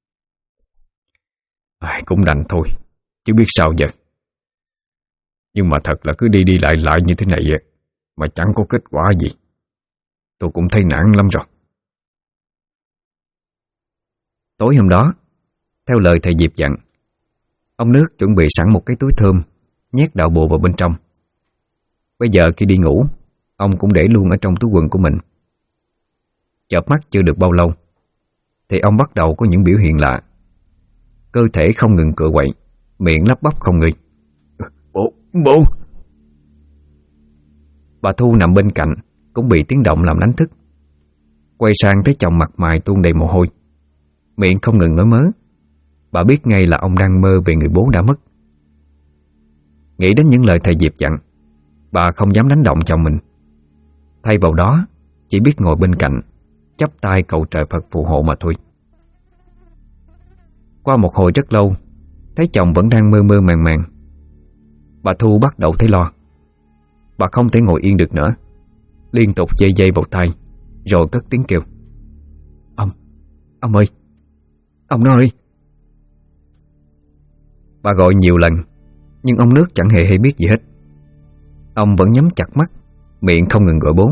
[SPEAKER 2] Cũng đành thôi, chứ biết sao giờ. Nhưng mà thật là cứ đi đi lại lại như thế này mà chẳng có kết quả gì, tôi cũng thấy nản lắm rồi.
[SPEAKER 1] Tối hôm đó, theo lời thầy Diệp dặn, ông Nước chuẩn bị sẵn một cái túi thơm, nhét đạo bùa vào bên trong. Bây giờ khi đi ngủ, ông cũng để luôn ở trong túi quần của mình. Chợp mắt chưa được bao lâu thì ông bắt đầu có những biểu hiện lạ. Cơ thể không ngừng cựa quậy, miệng lắp bắp không ngừng.
[SPEAKER 2] Bố!
[SPEAKER 1] Bà Thu nằm bên cạnh cũng bị tiếng động làm đánh thức. Quay sang thấy chồng mặt mày tuôn đầy mồ hôi, miệng không ngừng nói mớ. Bà biết ngay là ông đang mơ về người bố đã mất. Nghĩ đến những lời thầy Diệp dặn, bà không dám đánh động chồng mình. Thay vào đó, chỉ biết ngồi bên cạnh, chắp tay cầu trời Phật phù hộ mà thôi. Qua một hồi rất lâu, thấy chồng vẫn đang mơ mơ màng màng. Bà Thu bắt đầu thấy lo. Bà không thể ngồi yên được nữa, liên tục dây dây vào tai, rồi cất tiếng kêu: Ông ơi! Ông ơi! Bà gọi nhiều lần, nhưng ông Nước chẳng hề hay biết gì hết. Ông vẫn nhắm chặt mắt, miệng không ngừng gọi bố.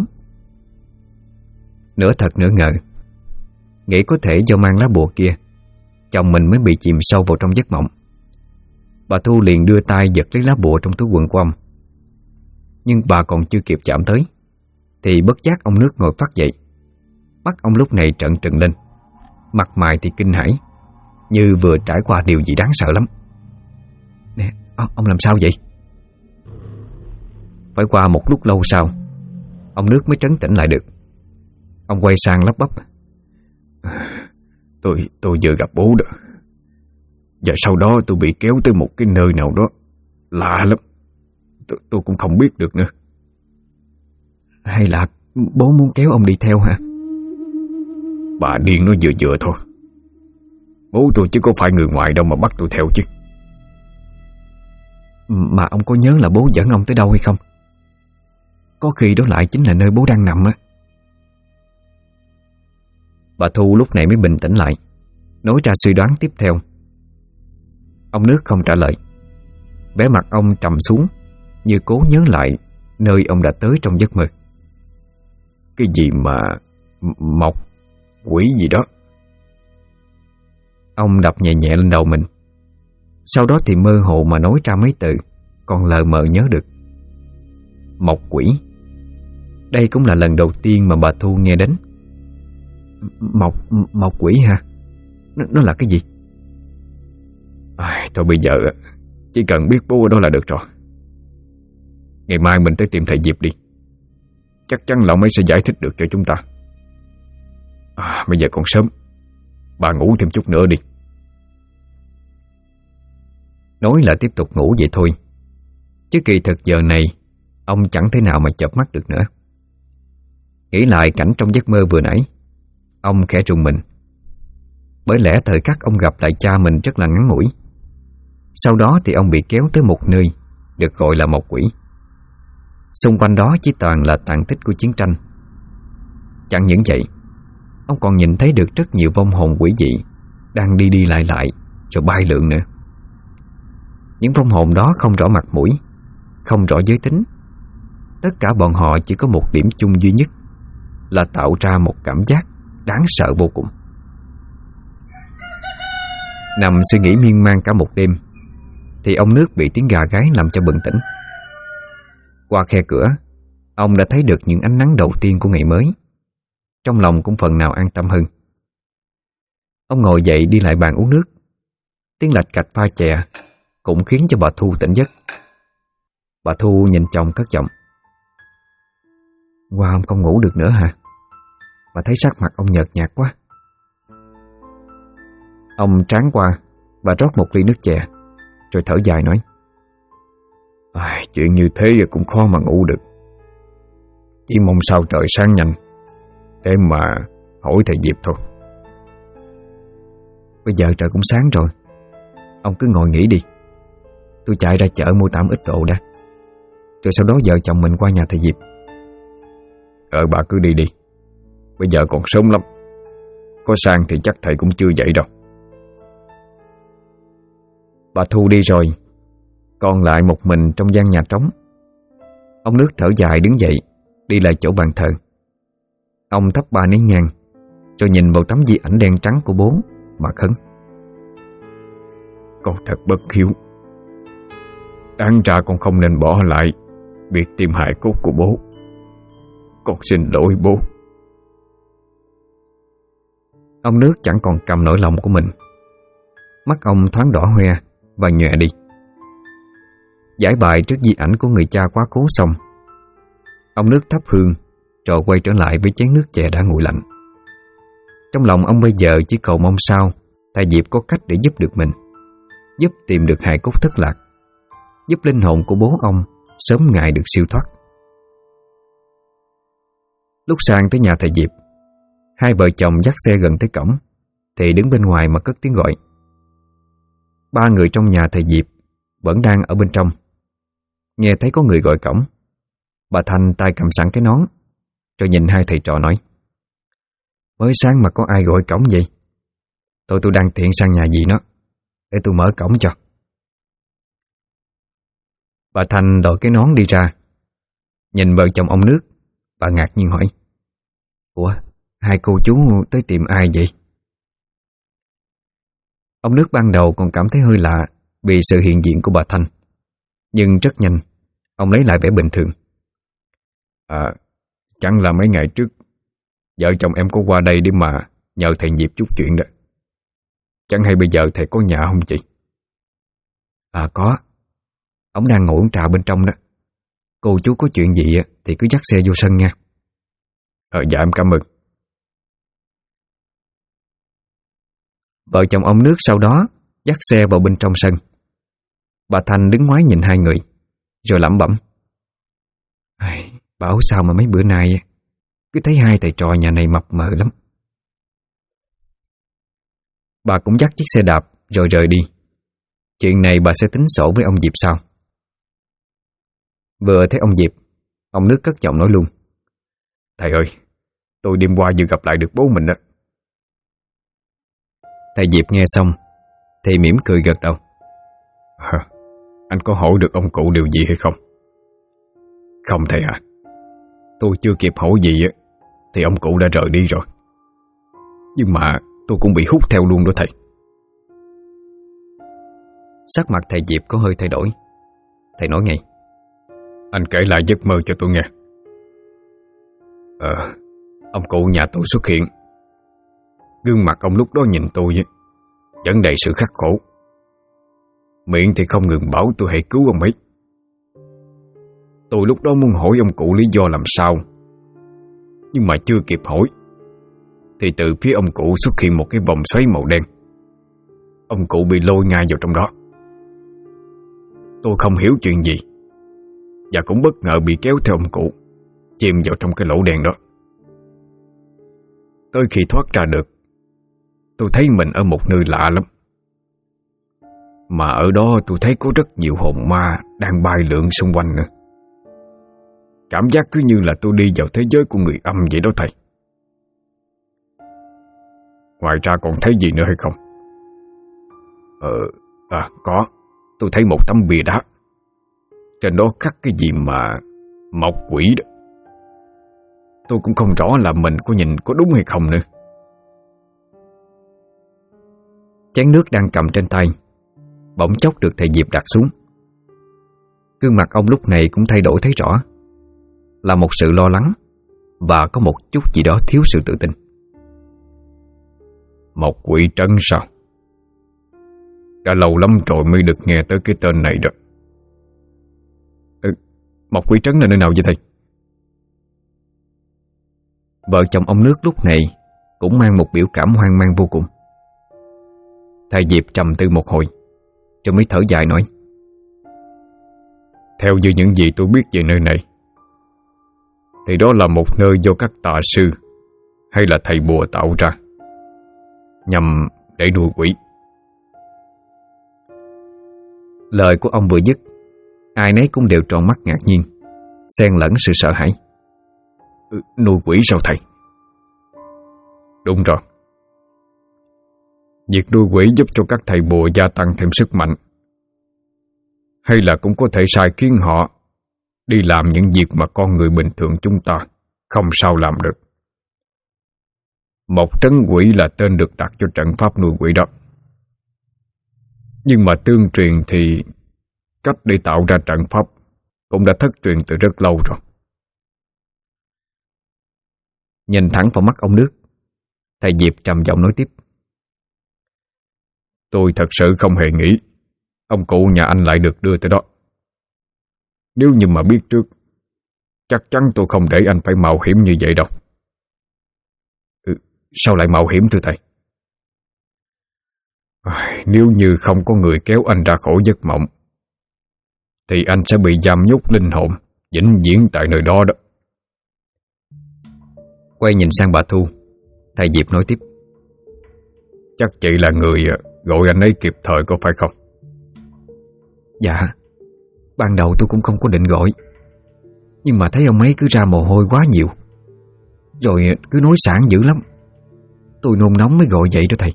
[SPEAKER 1] Nửa thật nửa ngờ, nghĩ có thể do mang lá bùa kia, chồng mình mới bị chìm sâu vào trong giấc mộng. Bà Thu liền đưa tay giật lấy lá bùa trong túi quần của ông. Nhưng bà còn chưa kịp chạm tới thì bất giác ông Nước ngồi phắt dậy. Mắt ông lúc này trợn trừng lên, mặt mày thì kinh hãi, như vừa trải qua điều gì đáng sợ lắm. Nè, ông làm sao vậy? Phải qua một lúc lâu sau, ông Nước mới trấn tĩnh lại được. Ông quay sang lắp bắp:
[SPEAKER 2] Tôi vừa gặp bố đó. Và sau đó tôi bị kéo tới một cái nơi nào đó lạ lắm. Tôi cũng không biết được nữa.
[SPEAKER 1] Hay là bố muốn kéo ông đi theo hả?
[SPEAKER 2] Bà điên nó vừa thôi. Bố tôi chứ có phải người ngoài đâu mà bắt tôi theo chứ.
[SPEAKER 1] Mà ông có nhớ là bố dẫn ông tới đâu hay không? Có khi đó lại chính là nơi bố đang nằm á. Bà Thu lúc này mới bình tĩnh lại, nói ra suy đoán tiếp theo. Ông Nước không trả lời. Vẻ mặt ông trầm xuống, như cố nhớ lại nơi ông đã tới trong giấc mơ.
[SPEAKER 2] Cái gì mà mộc quỷ gì đó.
[SPEAKER 1] Ông đập nhẹ nhẹ lên đầu mình. Sau đó thì mơ hồ mà nói ra mấy từ còn lờ mờ nhớ được. Mộc quỷ. Đây cũng là lần đầu tiên mà bà Thu nghe đến. Mộc quỷ hả? Nó là cái gì?
[SPEAKER 2] Thôi bây giờ chỉ cần biết bố ở đó là được rồi. Ngày mai mình tới tìm thầy Diệp đi. Chắc chắn là ông ấy sẽ giải thích được cho chúng ta. Bây giờ còn sớm, bà ngủ thêm chút nữa đi.
[SPEAKER 1] Nói là tiếp tục ngủ vậy thôi, chứ kỳ thực giờ này ông chẳng thể nào mà chợp mắt được nữa. Nghĩ lại cảnh trong giấc mơ vừa nãy, ông khẽ rùng mình. Bởi lẽ thời khắc ông gặp lại cha mình rất là ngắn ngủi. Sau đó thì ông bị kéo tới một nơi được gọi là Mộc Quỷ. Xung quanh đó chỉ toàn là tàn tích của chiến tranh. Chẳng những vậy, ông còn nhìn thấy được rất nhiều vong hồn quỷ dị đang đi đi lại lại rồi bay lượn nữa. Những vong hồn đó không rõ mặt mũi, không rõ giới tính. Tất cả bọn họ chỉ có một điểm chung duy nhất là tạo ra một cảm giác đáng sợ vô cùng. Nằm suy nghĩ miên man cả một đêm thì ông Nước bị tiếng gà gáy làm cho bừng tỉnh. Qua khe cửa, ông đã thấy được những ánh nắng đầu tiên của ngày mới. Trong lòng cũng phần nào an tâm hơn. Ông ngồi dậy đi lại bàn uống nước. Tiếng lạch cạch pha chè cũng khiến cho bà Thu tỉnh giấc. Bà Thu nhìn chồng cất giọng: "Qua ông không ngủ được nữa hả? Bà thấy sắc mặt ông nhợt nhạt quá." Ông tráng qua và rót một ly nước chè, rồi thở dài nói:
[SPEAKER 2] Chuyện như thế cũng khó mà ngủ được. Chỉ mong sao trời sáng nhanh để mà hỏi thầy Diệp thôi.
[SPEAKER 1] Bây giờ trời cũng sáng rồi, ông cứ ngồi nghỉ đi. Tôi chạy ra chợ mua tạm ít đồ đã, rồi sau đó vợ chồng mình qua nhà thầy Diệp.
[SPEAKER 2] Bà cứ đi đi. Bây giờ còn sớm lắm. Có sang thì chắc thầy cũng chưa dậy đâu.
[SPEAKER 1] Bà Thu đi rồi, còn lại một mình trong gian nhà trống. Ông Nước thở dài đứng dậy, đi lại chỗ bàn thờ. Ông thắp 3 nén nhang, rồi nhìn vào tấm di ảnh đen trắng của bố mà khấn:
[SPEAKER 2] Con thật bất hiếu. Đáng ra con không nên bỏ lại việc tìm hài cốt của bố. Con xin lỗi bố.
[SPEAKER 1] Ông Nước chẳng còn cầm nỗi lòng của mình. Mắt ông thoáng đỏ hoe và nhòe đi. Giải bài trước di ảnh của người cha quá cố xong, ông Nước thắp hương rồi quay trở lại với chén nước chè đã nguội lạnh. Trong lòng ông bây giờ chỉ cầu mong sao thầy Diệp có cách để giúp được mình, giúp tìm được hài cốt thất lạc, giúp linh hồn của bố ông sớm ngày được siêu thoát. Lúc sang tới nhà thầy Diệp, hai vợ chồng dắt xe gần tới cổng thì đứng bên ngoài mà cất tiếng gọi. 3 người trong nhà thầy Diệp vẫn đang ở bên trong. Nghe thấy có người gọi cổng, bà Thanh tay cầm sẵn cái nón, rồi nhìn hai thầy trò nói: "Mới sáng mà có ai gọi cổng vậy? Tôi đang tiện sang nhà dì nó, để tôi mở cổng cho." Bà Thanh đội cái nón đi ra, nhìn vợ chồng ông Nước, bà ngạc nhiên hỏi: "Ủa, hai cô chú tới tìm ai vậy?" Ông Nước ban đầu còn cảm thấy hơi lạ vì sự hiện diện của bà Thanh, nhưng rất nhanh ông lấy lại vẻ bình thường.
[SPEAKER 2] Chẳng là mấy ngày trước vợ chồng em có qua đây để mà nhờ thầy Diệp chút chuyện đó. Chẳng hay bây giờ thầy có nhà không chị?
[SPEAKER 1] Có. Ông đang ngồi uống trà bên trong đó. Cô chú có chuyện gì thì cứ dắt xe vô sân nha.
[SPEAKER 2] Dạ em cảm ơn.
[SPEAKER 1] Vợ chồng ông Nước sau đó dắt xe vào bên trong sân. Bà Thanh đứng ngoái nhìn hai người, rồi lẩm bẩm: "Bảo sao mà mấy bữa nay cứ thấy hai thầy trò nhà này mập mờ lắm." Bà cũng dắt chiếc xe đạp rồi rời đi. Chuyện này bà sẽ tính sổ với ông Diệp sau. Vừa thấy ông Diệp, ông Nước cất giọng nói luôn:
[SPEAKER 2] "Thầy ơi, tôi đêm qua vừa gặp lại được bố mình đó."
[SPEAKER 1] Thầy Diệp nghe xong thì mỉm cười gật đầu:
[SPEAKER 2] Anh có hỏi được ông cụ điều gì hay không? Không thầy à, tôi chưa kịp hỏi gì thì ông cụ đã rời đi rồi. Nhưng mà tôi cũng bị hút theo luôn đó thầy.
[SPEAKER 1] Sắc mặt thầy Diệp có hơi thay đổi. Thầy nói ngay:
[SPEAKER 2] Anh kể lại giấc mơ cho tôi nghe. Ông cụ nhà tôi xuất hiện Gương mặt ông lúc đó nhìn tôi vẫn đầy sự khắc khổ. Miệng thì không ngừng bảo tôi hãy cứu ông ấy. Tôi lúc đó muốn hỏi ông cụ lý do làm sao, nhưng mà chưa kịp hỏi thì từ phía ông cụ xuất hiện một cái vòng xoáy màu đen. Ông cụ bị lôi ngay vào trong đó. Tôi không hiểu chuyện gì và cũng bất ngờ bị kéo theo ông cụ, chìm vào trong cái lỗ đen đó. Tới khi thoát ra được, tôi thấy mình ở một nơi lạ lắm. Mà ở đó tôi thấy có rất nhiều hồn ma đang bay lượn xung quanh nữa. Cảm giác cứ như là tôi đi vào thế giới của người âm vậy đó thầy. Ngoài ra còn thấy gì nữa hay không? Có. Tôi thấy một tấm bia đá. Trên đó khắc cái gì mà mộc quỷ đó. Tôi cũng không rõ là mình có nhìn có đúng hay không nữa.
[SPEAKER 1] Chén nước đang cầm trên tay bỗng chốc được thầy Diệp đặt xuống. Gương mặt ông lúc này cũng thay đổi thấy rõ, là một sự lo lắng và có một chút gì đó thiếu sự tự tin.
[SPEAKER 2] Mộc quỷ trấn sao? Đã lâu lắm rồi mới được nghe tới cái tên này rồi.
[SPEAKER 1] Mộc quỷ trấn là nơi nào vậy thầy? Vợ chồng ông nước lúc này cũng mang một biểu cảm hoang mang vô cùng. Thầy Diệp trầm tư một hồi rồi mới thở dài nói:
[SPEAKER 2] Theo như những gì tôi biết về nơi này thì đó là một nơi do các tà sư hay là thầy bùa tạo ra nhằm để nuôi quỷ.
[SPEAKER 1] Lời của ông vừa dứt, ai nấy cũng đều tròn mắt ngạc nhiên, xen lẫn sự sợ hãi.
[SPEAKER 2] Nuôi quỷ sao thầy? Đúng rồi. Việc nuôi quỷ giúp cho các thầy bùa gia tăng thêm sức mạnh, hay là cũng có thể sai khiến họ đi làm những việc mà con người bình thường chúng ta không sao làm được. Một trấn quỷ là tên được đặt cho trận pháp nuôi quỷ đó. Nhưng mà tương truyền thì cách để tạo ra trận pháp cũng đã thất truyền từ rất lâu rồi.
[SPEAKER 1] Nhìn thẳng vào mắt ông nước, thầy Diệp trầm giọng nói tiếp:
[SPEAKER 2] Tôi thật sự không hề nghĩ ông cụ nhà anh lại được đưa tới đó. Nếu như mà biết trước, chắc chắn tôi không để anh phải mạo hiểm như vậy đâu.
[SPEAKER 1] Sao lại mạo hiểm thưa thầy?
[SPEAKER 2] Nếu như không có người kéo anh ra khỏi giấc mộng thì anh sẽ bị giam nhốt linh hồn vĩnh viễn tại nơi đó đó.
[SPEAKER 1] Quay nhìn sang bà Thu, thầy Diệp nói tiếp:
[SPEAKER 2] Chắc chị là người gọi anh ấy kịp thời có phải không?
[SPEAKER 1] Dạ, ban đầu tôi cũng không có định gọi, nhưng mà thấy ông ấy cứ ra mồ hôi quá nhiều, rồi cứ nói sảng dữ lắm, tôi nôn nóng mới gọi vậy đó thầy.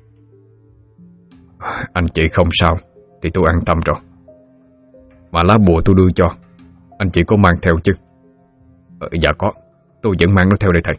[SPEAKER 2] Anh chị không sao thì tôi an tâm rồi. Mà lá bùa tôi đưa cho anh chị có mang theo chứ? Dạ có, tôi vẫn mang nó theo đây thầy.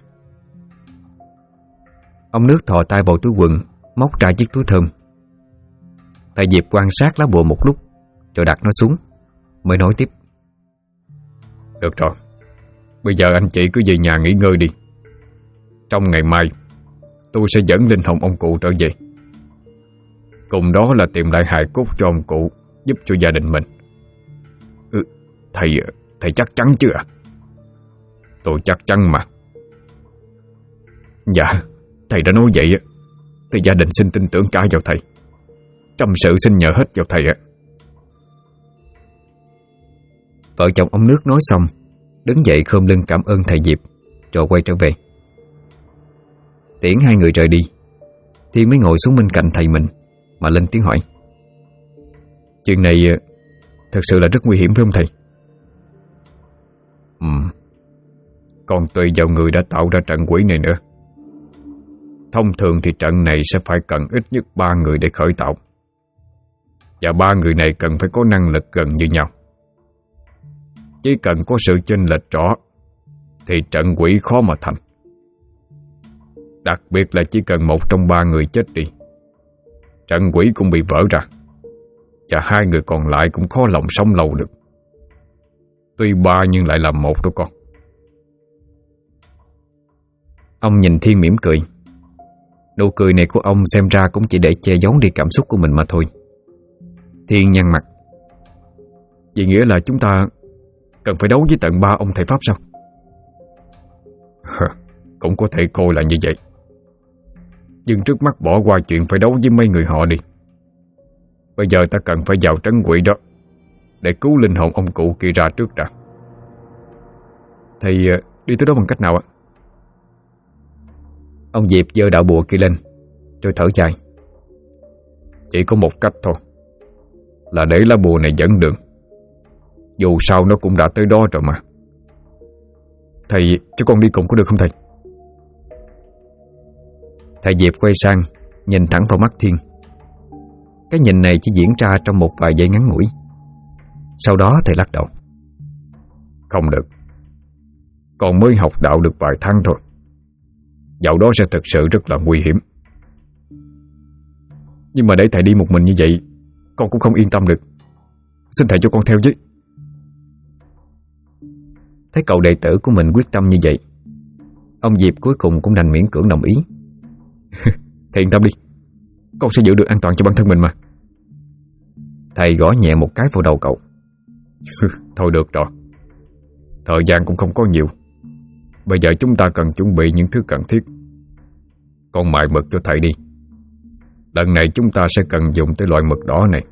[SPEAKER 1] Ông nước thò tay vào túi quần, móc ra chiếc túi thơm. Thầy Diệp quan sát lá bùa một lúc rồi đặt nó xuống, mới nói tiếp:
[SPEAKER 2] Được rồi, bây giờ anh chị cứ về nhà nghỉ ngơi đi. Trong ngày mai tôi sẽ dẫn linh hồn ông cụ trở về, cùng đó là tìm lại hài cốt cho ông cụ, giúp cho gia đình mình. Thầy chắc chắn chứ ạ? Tôi chắc chắn mà.
[SPEAKER 1] Dạ, thầy đã nói vậy thì gia đình xin tin tưởng cả vào thầy. Trăm sự xin nhờ hết vào thầy ạ. Vợ chồng ông nước nói xong, đứng dậy khom lưng cảm ơn thầy Diệp, rồi quay trở về. Tiễn hai người rời đi, Thiên mới ngồi xuống bên cạnh thầy mình mà lên tiếng hỏi: Chuyện này thật sự là rất nguy hiểm phải không thầy?
[SPEAKER 2] Còn tùy vào người đã tạo ra trận quỷ này nữa. Thông thường thì trận này sẽ phải cần ít nhất 3 người để khởi tạo, và 3 người này cần phải có năng lực gần như nhau. Chỉ cần có sự chênh lệch rõ thì trận quỷ khó mà thành. Đặc biệt là chỉ cần 1 trong 3 người chết đi, trận quỷ cũng bị vỡ ra, và 2 người còn lại cũng khó lòng sống lâu được. Tuy 3 nhưng lại là 1 đó con.
[SPEAKER 1] Ông nhìn Thiên mỉm cười. Nụ cười này của ông xem ra cũng chỉ để che giấu đi cảm xúc của mình mà thôi. Thiên nhăn mặt.
[SPEAKER 2] Vậy nghĩa là chúng ta cần phải đấu với tận 3 ông thầy Pháp sao? Cũng có thể coi là như vậy. Nhưng trước mắt bỏ qua chuyện phải đấu với mấy người họ đi. Bây giờ ta cần phải vào trấn quỷ đó để cứu linh hồn ông cụ kia ra trước đã.
[SPEAKER 1] Thầy đi tới đó bằng cách nào ạ? Ông Diệp giơ đạo bùa kia lên rồi thở dài.
[SPEAKER 2] Chỉ có một cách thôi, là để lá bùa này dẫn đường. Dù sao nó cũng đã tới đó rồi mà.
[SPEAKER 1] Thầy cho con đi cùng có được không thầy? Thầy Diệp quay sang nhìn thẳng vào mắt Thiên. Cái nhìn này chỉ diễn ra trong một vài giây ngắn ngủi. Sau đó thầy lắc đầu.
[SPEAKER 2] Không được. Con mới học đạo được vài tháng thôi. Dạo đó sẽ thực sự rất là nguy hiểm.
[SPEAKER 1] Nhưng mà để thầy đi một mình như vậy, con cũng không yên tâm được. Xin thầy cho con theo với. Thấy cậu đệ tử của mình quyết tâm như vậy, ông Diệp cuối cùng cũng đành miễn cưỡng đồng ý. Thầy yên tâm đi, con sẽ giữ được an toàn cho bản thân mình mà. Thầy gõ nhẹ một cái vào đầu cậu.
[SPEAKER 2] Thôi được rồi. Thời gian cũng không có nhiều. Bây giờ chúng ta cần chuẩn bị những thứ cần thiết. Con mài mực cho thầy đi. Lần này chúng ta sẽ cần dùng tới loại mực đỏ này.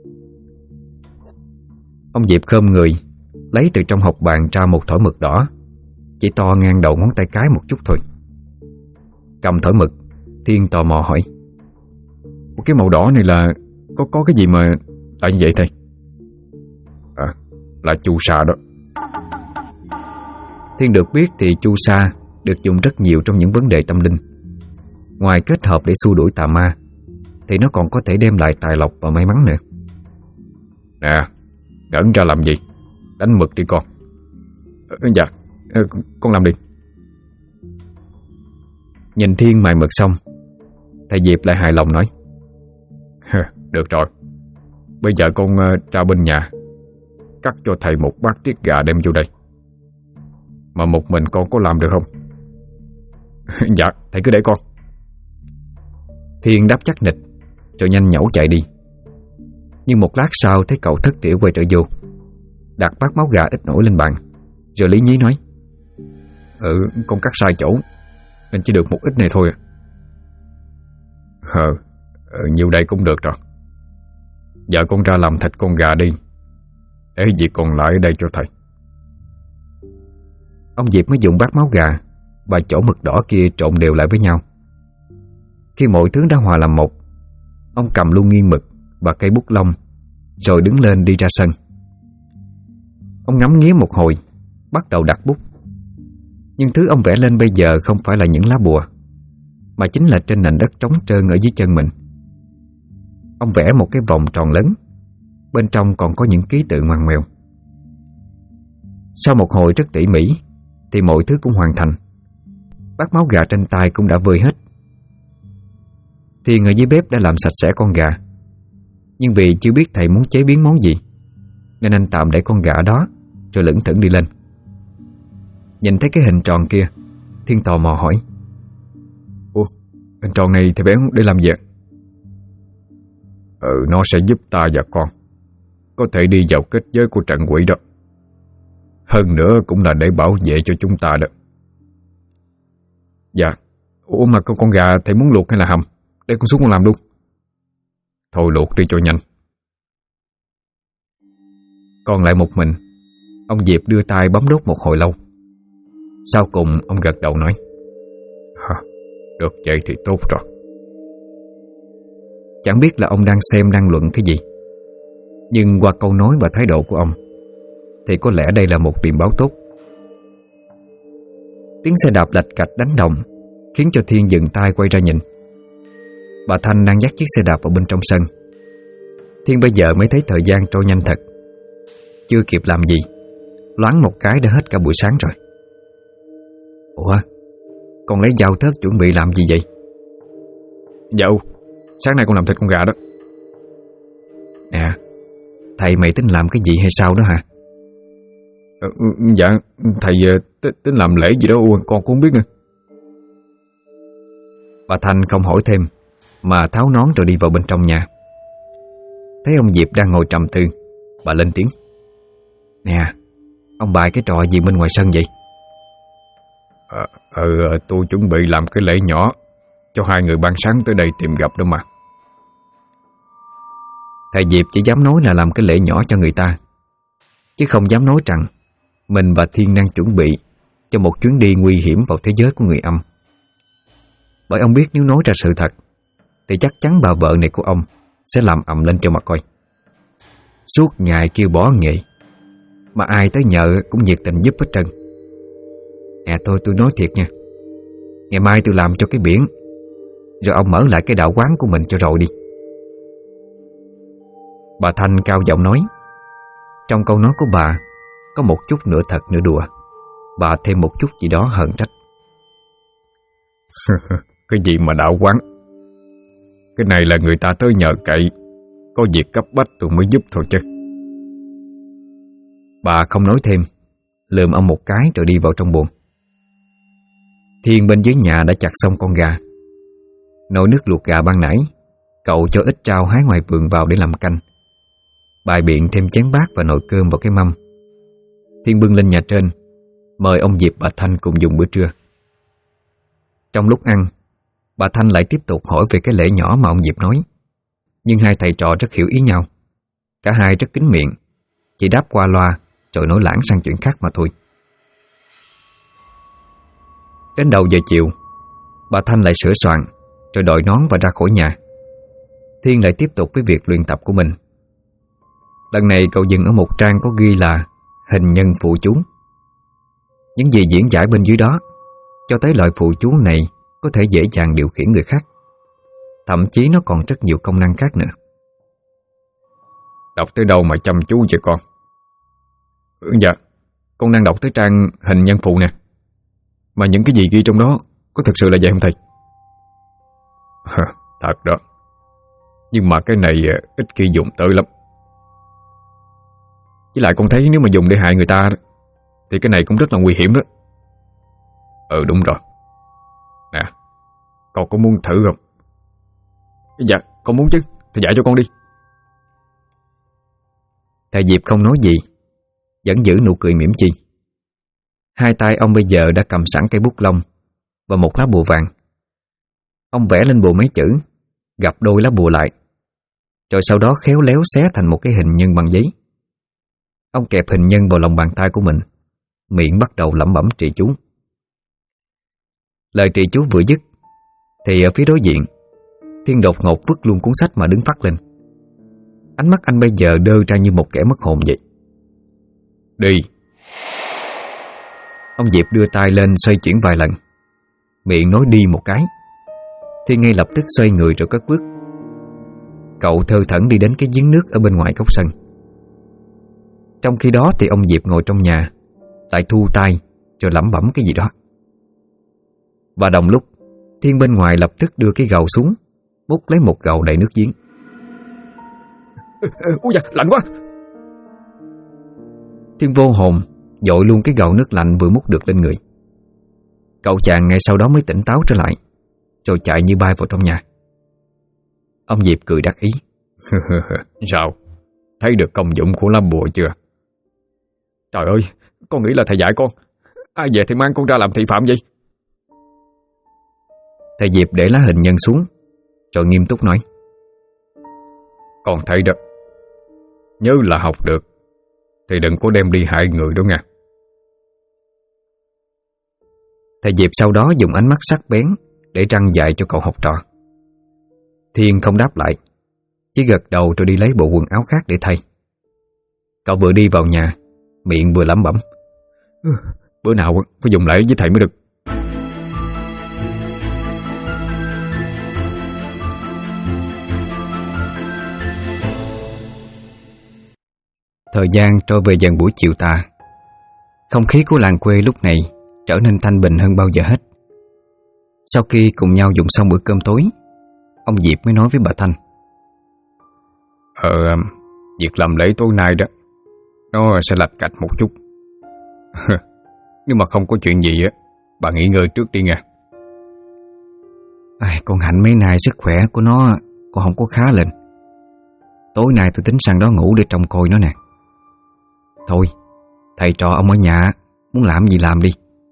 [SPEAKER 1] Ông Diệp khom người lấy từ trong hộc bàn ra một thỏi mực đỏ, chỉ to ngang đầu ngón tay cái một chút thôi. Cầm thỏi mực, Thiên tò mò hỏi:
[SPEAKER 2] cái màu đỏ này là có cái gì mà lại như vậy thầy? Là chu sa đó.
[SPEAKER 1] Thiên được biết thì chu sa được dùng rất nhiều trong những vấn đề tâm linh. Ngoài kết hợp để xua đuổi tà ma thì nó còn có thể đem lại tài lộc và may mắn nữa.
[SPEAKER 2] Nè, ngẩn ra làm gì? Đánh mực đi con.
[SPEAKER 1] Dạ, con làm đi. Nhìn Thiên mài mực xong, thầy Diệp lại hài lòng nói:
[SPEAKER 2] Được rồi. Bây giờ con ra bên nhà cắt cho thầy một bát tiết gà đem vô đây. Mà một mình con có làm được không?
[SPEAKER 1] Dạ, thầy cứ để con. Thiên đáp chắc nịch rồi nhanh nhẩu chạy đi. Nhưng một lát sau thấy cậu thất tiểu quay trở vô, đặt bát máu gà ít nổi lên bàn, rồi lý nhí nói:
[SPEAKER 2] Con cắt sai chỗ nên chỉ được một ít này thôi. Nhiều đây cũng được rồi. Giờ con ra làm thịt con gà đi, để việc còn lại ở đây cho thầy.
[SPEAKER 1] Ông Diệp mới dùng bát máu gà và chỗ mực đỏ kia trộn đều lại với nhau. Khi mọi thứ đã hòa làm một, ông cầm luôn nghiêng mực và cây bút lông, rồi đứng lên đi ra sân. Ông ngắm nghía một hồi, bắt đầu đặt bút. Nhưng thứ ông vẽ lên bây giờ không phải là những lá bùa, mà chính là trên nền đất trống trơn ở dưới chân mình. Ông vẽ một cái vòng tròn lớn, bên trong còn có những ký tự ngoằn ngoèo. Sau một hồi rất tỉ mỉ thì mọi thứ cũng hoàn thành. Bát máu gà trên tay cũng đã vơi hết. Thiên ở dưới bếp đã làm sạch sẽ con gà, nhưng vì chưa biết thầy muốn chế biến món gì nên anh tạm để con gà đó rồi lững thững đi lên. Nhìn thấy cái hình tròn kia, Thiên tò mò hỏi:
[SPEAKER 2] Hình tròn này thầy béo để làm gì ạ? Nó sẽ giúp ta và con có thể đi vào kết giới của trận quỷ đó. Hơn nữa cũng là để bảo vệ cho chúng ta đó.
[SPEAKER 1] Dạ. Mà con gà thầy muốn luộc hay là hầm? Để con xuống con làm luôn.
[SPEAKER 2] Thôi luộc đi cho nhanh.
[SPEAKER 1] Còn lại một mình, ông Diệp đưa tay bấm đốt một hồi lâu. Sau cùng ông gật đầu nói:
[SPEAKER 2] Được vậy thì tốt rồi.
[SPEAKER 1] Chẳng biết là ông đang xem đang luận cái gì, nhưng qua câu nói và thái độ của ông thì có lẽ đây là một điềm báo tốt. Tiếng xe đạp lạch cạch đánh đồng khiến cho Thiên dừng tay quay ra nhìn. Bà Thanh đang dắt chiếc xe đạp vào bên trong sân. Thiên bây giờ mới thấy thời gian trôi nhanh thật. Chưa kịp làm gì, loáng một cái đã hết cả buổi sáng rồi. Ủa, con lấy dao thớt chuẩn bị làm gì vậy?
[SPEAKER 2] Dạ, sáng nay con làm thịt con gà đó.
[SPEAKER 1] Nè, thầy mày tính làm cái gì hay sao đó hả?
[SPEAKER 2] Dạ, thầy tính làm lễ gì đó con cũng không biết nữa.
[SPEAKER 1] Bà Thanh không hỏi thêm mà tháo nón rồi đi vào bên trong nhà. Thấy ông Diệp đang ngồi trầm tư, bà lên tiếng: "Nè, ông bày cái trò gì bên ngoài sân vậy?"
[SPEAKER 2] Tôi chuẩn bị làm cái lễ nhỏ cho hai người ban sáng tới đây tìm gặp đó mà.
[SPEAKER 1] Thầy Diệp chỉ dám nói là làm cái lễ nhỏ cho người ta, chứ không dám nói rằng mình và Thiên đang chuẩn bị cho một chuyến đi nguy hiểm vào thế giới của người âm. Bởi ông biết nếu nói ra sự thật thì chắc chắn bà vợ này của ông sẽ làm ầm lên cho mà coi. Suốt ngày kêu bỏ nghề, mà ai tới nhờ cũng nhiệt tình giúp hết trơn. Nè tôi nói thiệt nha, ngày mai tôi làm cho cái biển, rồi ông mở lại cái đạo quán của mình cho rồi đi. Bà Thanh cao giọng nói. Trong câu nói của bà có một chút nửa thật nửa đùa. Bà thêm một chút gì đó hờn trách.
[SPEAKER 2] Cái gì mà đạo quán? Cái này là người ta tới nhờ cậy, có việc cấp bách tôi mới giúp thôi chứ.
[SPEAKER 1] Bà không nói thêm, lườm ông một cái rồi đi vào trong buồng. Thiên bên dưới nhà đã chặt xong con gà. Nồi nước luộc gà ban nãy cậu cho ít rau hái ngoài vườn vào để làm canh. Bày biện thêm chén bát và nồi cơm vào cái mâm. Thiên bưng lên nhà trên, mời ông Diệp bà Thanh cùng dùng bữa trưa. Trong lúc ăn, bà Thanh lại tiếp tục hỏi về cái lễ nhỏ mà ông Diệp nói. Nhưng hai thầy trò rất hiểu ý nhau. Cả hai rất kín miệng, chỉ đáp qua loa rồi nói lảng sang chuyện khác mà thôi. Đến đầu giờ chiều, bà Thanh lại sửa soạn rồi đội nón và ra khỏi nhà. Thiên lại tiếp tục với việc luyện tập của mình. Lần này cậu dừng ở một trang có ghi là hình nhân phụ chú. Những gì diễn giải bên dưới đó cho thấy loại phụ chú này có thể dễ dàng điều khiển người khác. Thậm chí nó còn rất nhiều công năng khác nữa.
[SPEAKER 2] Đọc tới đâu mà chăm chú vậy con? Dạ, con đang đọc tới trang hình nhân phụ nè. Mà những cái gì ghi trong đó có thực sự là vậy không thầy? Thật đó. Nhưng mà cái này ít khi dùng tới lắm. Với lại con thấy nếu mà dùng để hại người ta thì cái này cũng rất là nguy hiểm đó. Đúng rồi. Nè, con có muốn thử không? Dạ, con muốn chứ. Thầy dạy cho con đi.
[SPEAKER 1] Thầy Diệp không nói gì, vẫn giữ nụ cười mỉm chi. Hai tay ông bây giờ đã cầm sẵn cây bút lông và một lá bùa vàng. Ông vẽ lên bùa mấy chữ, gập đôi lá bùa lại, rồi sau đó khéo léo xé thành một cái hình nhân bằng giấy. Ông kẹp hình nhân vào lòng bàn tay của mình, miệng bắt đầu lẩm bẩm trì chú. Lời trì chú vừa dứt thì ở phía đối diện, Thiên đột ngột vứt luôn cuốn sách mà đứng phắt lên. Ánh mắt anh bây giờ đơ ra như một kẻ mất hồn vậy.
[SPEAKER 2] Đi.
[SPEAKER 1] Ông Diệp đưa tay lên xoay chuyển vài lần, miệng nói đi một cái. Thiên ngay lập tức xoay người rồi cất bước. Cậu thơ thẩn đi đến cái giếng nước ở bên ngoài góc sân. Trong khi đó thì ông Diệp ngồi trong nhà lại thu tay rồi lẩm bẩm cái gì đó. Và đồng lúc, Thiên bên ngoài lập tức đưa cái gầu xuống, múc lấy một gầu đầy nước giếng.
[SPEAKER 2] Ôi da, lạnh quá.
[SPEAKER 1] Thiên vô hồn dội luôn cái gầu nước lạnh vừa múc được lên người. Cậu chàng ngay sau đó mới tỉnh táo trở lại, rồi chạy như bay vào trong nhà. Ông Diệp cười đắc ý.
[SPEAKER 2] Sao? Thấy được công dụng của lá bùa chưa? Trời ơi, con nghĩ là thầy dạy con. Ai về thì mang con ra làm thị phạm vậy?
[SPEAKER 1] Thầy Diệp để lá hình nhân xuống, rồi nghiêm túc nói.
[SPEAKER 2] Con thấy đó, nhớ là học được thì đừng có đem đi hại người đó nha.
[SPEAKER 1] Thầy Diệp sau đó dùng ánh mắt sắc bén để răn dạy cho cậu học trò. Thiên không đáp lại, chỉ gật đầu rồi đi lấy bộ quần áo khác để thay. Cậu vừa đi vào nhà, miệng vừa lẩm bẩm.
[SPEAKER 2] Bữa nào phải dùng lại với thầy mới được.
[SPEAKER 1] Thời gian trôi về dần buổi chiều tà. Không khí của làng quê lúc này trở nên thanh bình hơn bao giờ hết. Sau khi cùng nhau dùng xong bữa cơm tối, ông Diệp mới nói với bà Thanh.
[SPEAKER 2] Việc làm lễ tối nay đó, nó sẽ lạch cạch một chút. Nếu mà không có chuyện gì á, bà nghỉ ngơi trước đi nha.
[SPEAKER 1] Con Hạnh mấy nay sức khỏe của nó còn không có khá lên. Tối nay tôi tính sang đó ngủ để trông coi nó nè. Thôi, thầy trò ông ở nhà, muốn làm gì làm đi.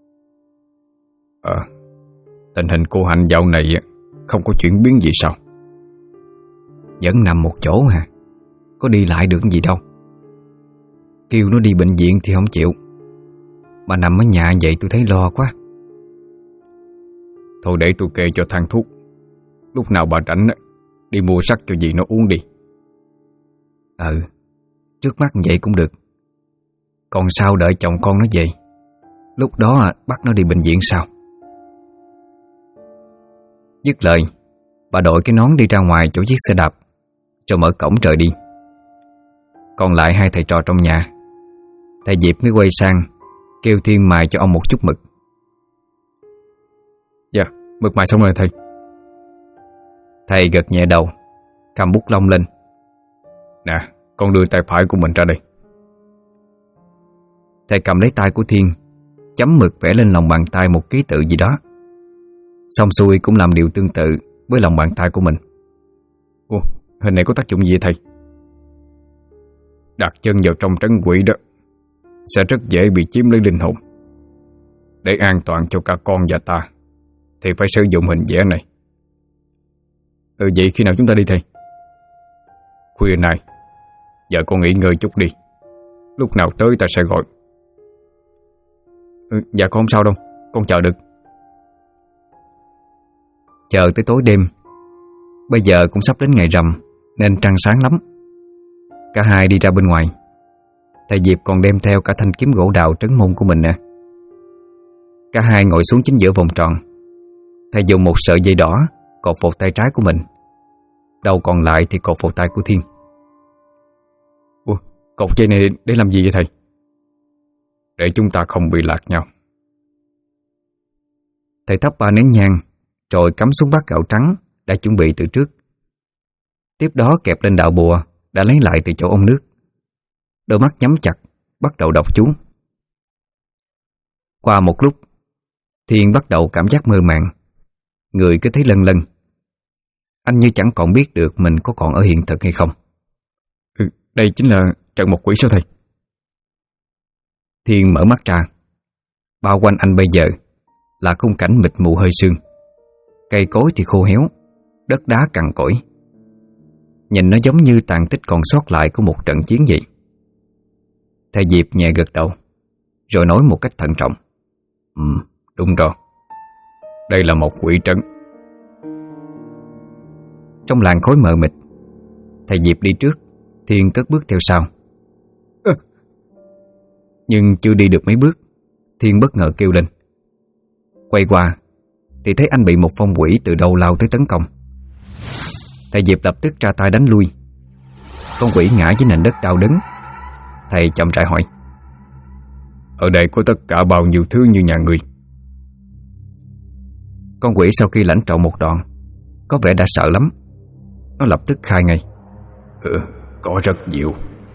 [SPEAKER 2] Tình hình cô Hạnh dạo này không có chuyển biến gì sao?
[SPEAKER 1] Vẫn nằm một chỗ hả? Có đi lại được gì đâu. Kêu nó đi bệnh viện thì không chịu. Mà nằm ở nhà vậy tôi thấy lo quá.
[SPEAKER 2] Thôi để tôi kê cho thang thuốc. Lúc nào bà rảnh đi mua sắc cho dì nó uống đi.
[SPEAKER 1] Trước mắt vậy cũng được. Còn sao đợi chồng con nó về, lúc đó bắt nó đi bệnh viện sao? Dứt lời, bà đội cái nón đi ra ngoài chỗ chiếc xe đạp, rồi mở cổng trời đi. Còn lại hai thầy trò trong nhà, thầy Diệp mới quay sang kêu Thiên mài cho ông một chút mực.
[SPEAKER 2] Dạ, mực mài xong rồi thầy.
[SPEAKER 1] Thầy gật nhẹ đầu, cầm bút lông lên.
[SPEAKER 2] Nè, con đưa tay phải của mình ra đây.
[SPEAKER 1] Thầy cầm lấy tay của Thiên, chấm mực vẽ lên lòng bàn tay một ký tự gì đó. Xong xuôi cũng làm điều tương tự với lòng bàn tay của mình.
[SPEAKER 2] Ủa, hình này có tác dụng gì vậy thầy? Đặt chân vào trong trấn quỷ đó sẽ rất dễ bị chiếm lấy linh hồn. Để an toàn cho cả con và ta thì phải sử dụng hình vẽ này. Vậy khi nào chúng ta đi thầy? Khuya nay. Giờ con nghỉ ngơi chút đi. Lúc nào tới ta sẽ gọi.
[SPEAKER 1] Dạ con không sao đâu, con chờ được. Chờ tới tối đêm. Bây giờ cũng sắp đến ngày rằm nên trăng sáng lắm. Cả hai đi ra bên ngoài. Thầy Diệp còn đem theo cả thanh kiếm gỗ đào trấn môn của mình nè. Cả hai ngồi xuống chính giữa vòng tròn. Thầy dùng một sợi dây đỏ cột vào tay trái của mình, đầu còn lại thì cột vào tay của Thiên.
[SPEAKER 2] Ủa, cột dây này để làm gì vậy thầy? Để chúng ta không bị lạc nhau.
[SPEAKER 1] Thầy thắp 3 nén nhang rồi cắm xuống bát gạo trắng đã chuẩn bị từ trước. Tiếp đó kẹp lên đạo bùa đã lấy lại từ chỗ ông nước. Đôi mắt nhắm chặt, bắt đầu đọc chú. Qua một lúc, Thiên bắt đầu cảm giác mơ màng, người cứ thấy lân lân. Anh như chẳng còn biết được mình có còn ở hiện thực hay không.
[SPEAKER 2] Đây chính là trận một quỷ sao thầy?
[SPEAKER 1] Thiên mở mắt ra. Bao quanh anh bây giờ là khung cảnh mịt mù hơi sương. Cây cối thì khô héo, đất đá cằn cỗi. Nhìn nó giống như tàn tích còn sót lại của một trận chiến vậy. Thầy Diệp nhẹ gật đầu, rồi nói một cách thận trọng.
[SPEAKER 2] Đúng rồi. Đây là một quỷ trấn.
[SPEAKER 1] Trong làng khói mờ mịt, thầy Diệp đi trước, Thiên cất bước theo sau. Nhưng chưa đi được mấy bước, Thiên bất ngờ kêu lên. Quay qua thì thấy anh bị một phong quỷ từ đâu lao tới tấn công. Thầy Diệp lập tức ra tay đánh lui. Con quỷ ngã dưới nền đất đau đớn. Thầy chậm rãi hỏi.
[SPEAKER 2] Ở đây có tất cả bao nhiêu thứ như nhà người?
[SPEAKER 1] Con quỷ sau khi lãnh trọn một đoạn có vẻ đã sợ lắm. Nó lập tức khai ngay.
[SPEAKER 2] Có rất nhiều.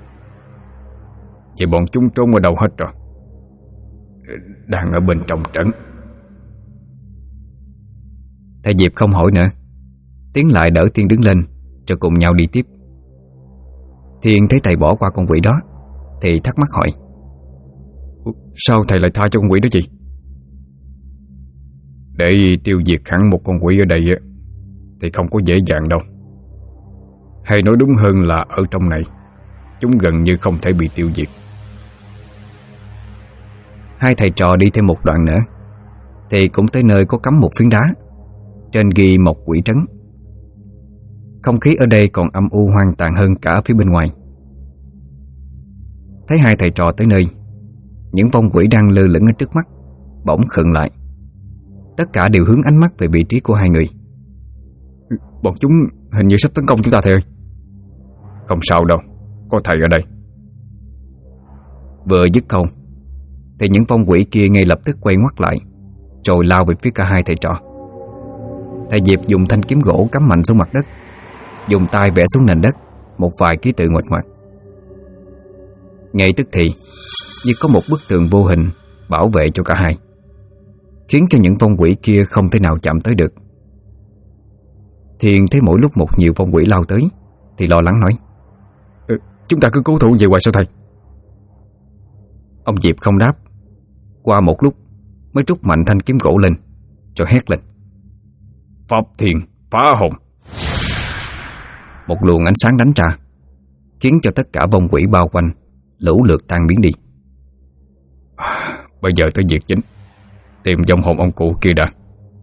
[SPEAKER 2] Vậy bọn chúng trốn ở đâu hết rồi? Đang ở bên trong trấn.
[SPEAKER 1] Thầy Diệp không hỏi nữa, tiến lại đỡ Thiên đứng lên, rồi cùng nhau đi tiếp. Thiên thấy thầy bỏ qua con quỷ đó thì thắc mắc hỏi.
[SPEAKER 2] Sao thầy lại tha cho con quỷ đó chị? Để tiêu diệt hẳn một con quỷ ở đây thì không có dễ dàng đâu. Hay nói đúng hơn là ở trong này chúng gần như không thể bị tiêu diệt.
[SPEAKER 1] Hai thầy trò đi thêm một đoạn nữa thì cũng tới nơi có cắm một phiến đá, trên ghi một quỷ trấn. Không khí ở đây còn âm u hoang tàn hơn cả phía bên ngoài. Thấy hai thầy trò tới nơi, những vong quỷ đang lơ lửng ở trước mắt bỗng khựng lại. Tất cả đều hướng ánh mắt về vị trí của hai người.
[SPEAKER 2] Bọn chúng hình như sắp tấn công chúng ta thầy ơi. Không sao đâu, có thầy ở đây.
[SPEAKER 1] Vừa dứt câu thì những vong quỷ kia ngay lập tức quay ngoắt lại, rồi lao về phía cả hai thầy trò. Thầy Diệp dùng thanh kiếm gỗ cắm mạnh xuống mặt đất, dùng tay vẽ xuống nền đất một vài ký tự nguệch ngoạc. Ngay tức thì như có một bức tường vô hình bảo vệ cho cả hai, khiến cho những vong quỷ kia không thể nào chạm tới được. Thiên thấy mỗi lúc một nhiều vong quỷ lao tới thì lo lắng nói:
[SPEAKER 2] Chúng ta cứ cố thủ về hoài sao thầy?
[SPEAKER 1] Ông Diệp không đáp. Qua một lúc mới trút mạnh thanh kiếm gỗ lên, rồi hét lên:
[SPEAKER 2] Pháp thiên phá hồn.
[SPEAKER 1] Một luồng ánh sáng đánh ra, khiến cho tất cả vong quỷ bao quanh lũ lượt tan biến đi.
[SPEAKER 2] Bây giờ tới việc chính, tìm vong hồn ông cụ kia đã.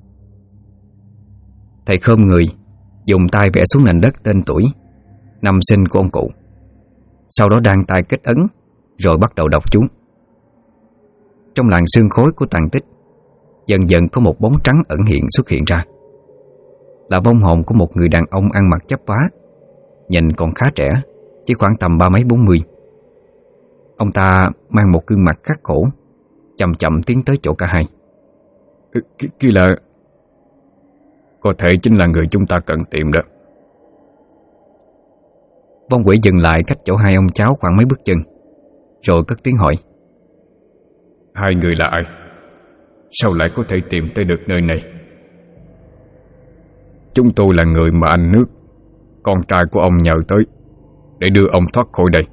[SPEAKER 1] Thầy khom người, dùng tay vẽ xuống nền đất tên tuổi, năm sinh của ông cụ. Sau đó đan tay kết ấn, rồi bắt đầu đọc chú. Trong làn sương khói của tàn tích, dần dần có một bóng trắng ẩn hiện xuất hiện ra. Là vong hồn của một người đàn ông ăn mặc chắp vá, nhìn còn khá trẻ, chỉ khoảng tầm 30-40. Ông ta mang một gương mặt khắc khổ, chậm chậm tiến tới chỗ cả hai.
[SPEAKER 2] Kia là... Có thể chính là người chúng ta cần tìm đó.
[SPEAKER 1] Vong quỷ dừng lại cách chỗ hai ông cháu khoảng mấy bước chân, rồi cất tiếng hỏi:
[SPEAKER 2] Hai người là ai? Sao lại có thể tìm tới được nơi này? Chúng tôi là người mà anh Nước, con trai của ông nhờ tới để đưa ông thoát khỏi đây.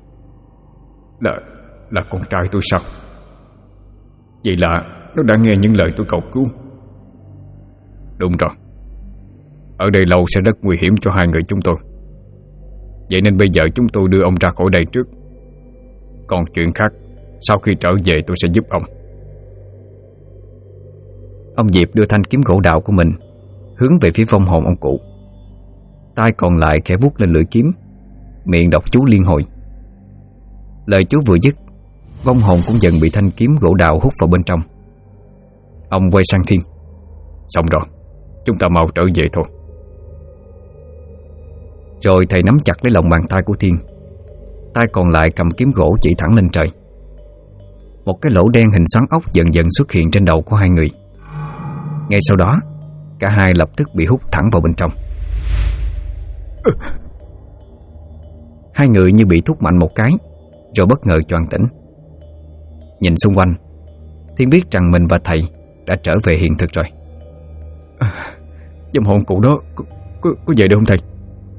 [SPEAKER 2] Là con trai tôi sao? Vậy là nó đã nghe những lời tôi cầu cứu. Đúng rồi, ở đây lâu sẽ rất nguy hiểm cho hai người chúng tôi. Vậy nên bây giờ chúng tôi đưa ông ra khỏi đây trước. Còn chuyện khác, sau khi trở về tôi sẽ giúp ông.
[SPEAKER 1] Ông Diệp đưa thanh kiếm gỗ đào của mình hướng về phía vong hồn ông cụ. Tay còn lại khẽ vuốt lên lưỡi kiếm, miệng đọc chú liên hồi. Lời chú vừa dứt, vong hồn cũng dần bị thanh kiếm gỗ đào hút vào bên trong. Ông quay sang Thiên:
[SPEAKER 2] Xong rồi, chúng ta mau trở về thôi.
[SPEAKER 1] Rồi thầy nắm chặt lấy lòng bàn tay của Thiên, tay còn lại cầm kiếm gỗ chỉ thẳng lên trời. Một cái lỗ đen hình xoắn ốc dần dần xuất hiện trên đầu của hai người. Ngay sau đó, cả hai lập tức bị hút thẳng vào bên trong. Hai người như bị thúc mạnh một cái, rồi bất ngờ choàng tỉnh. Nhìn xung quanh, Thiên biết rằng mình và thầy đã trở về hiện thực rồi.
[SPEAKER 2] Vong hồn cụ đó có về được không thầy?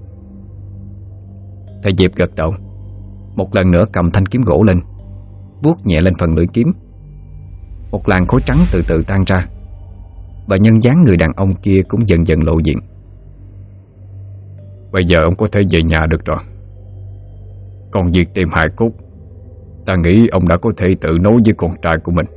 [SPEAKER 1] Thầy Diệp gật đầu, một lần nữa cầm thanh kiếm gỗ lên, vuốt nhẹ lên phần lưỡi kiếm. Một làn khói trắng từ từ tan ra, và nhân dáng người đàn ông kia cũng dần dần lộ diện.
[SPEAKER 2] Bây giờ ông có thể về nhà được rồi. Còn việc tìm hài cốt, ta nghĩ ông đã có thể tự nói với con trai của mình.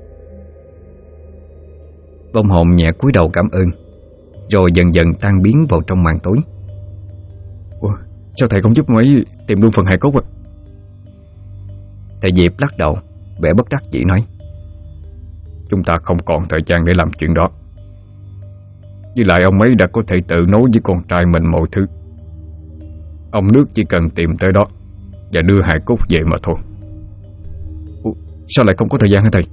[SPEAKER 1] Vong hồn nhẹ cúi đầu cảm ơn, rồi dần dần tan biến vào trong màn tối.
[SPEAKER 2] Ủa, sao thầy không giúp ông ấy tìm luôn phần hài cốt à?
[SPEAKER 1] Thầy Diệp lắc đầu, vẻ bất đắc dĩ nói:
[SPEAKER 2] Chúng ta không còn thời gian để làm chuyện đó. Với lại ông ấy đã có thể tự nói với con trai mình mọi thứ. Ông Nước chỉ cần tìm tới đó và đưa hài cốt về mà thôi. Ủa, sao lại không có thời gian hả thầy?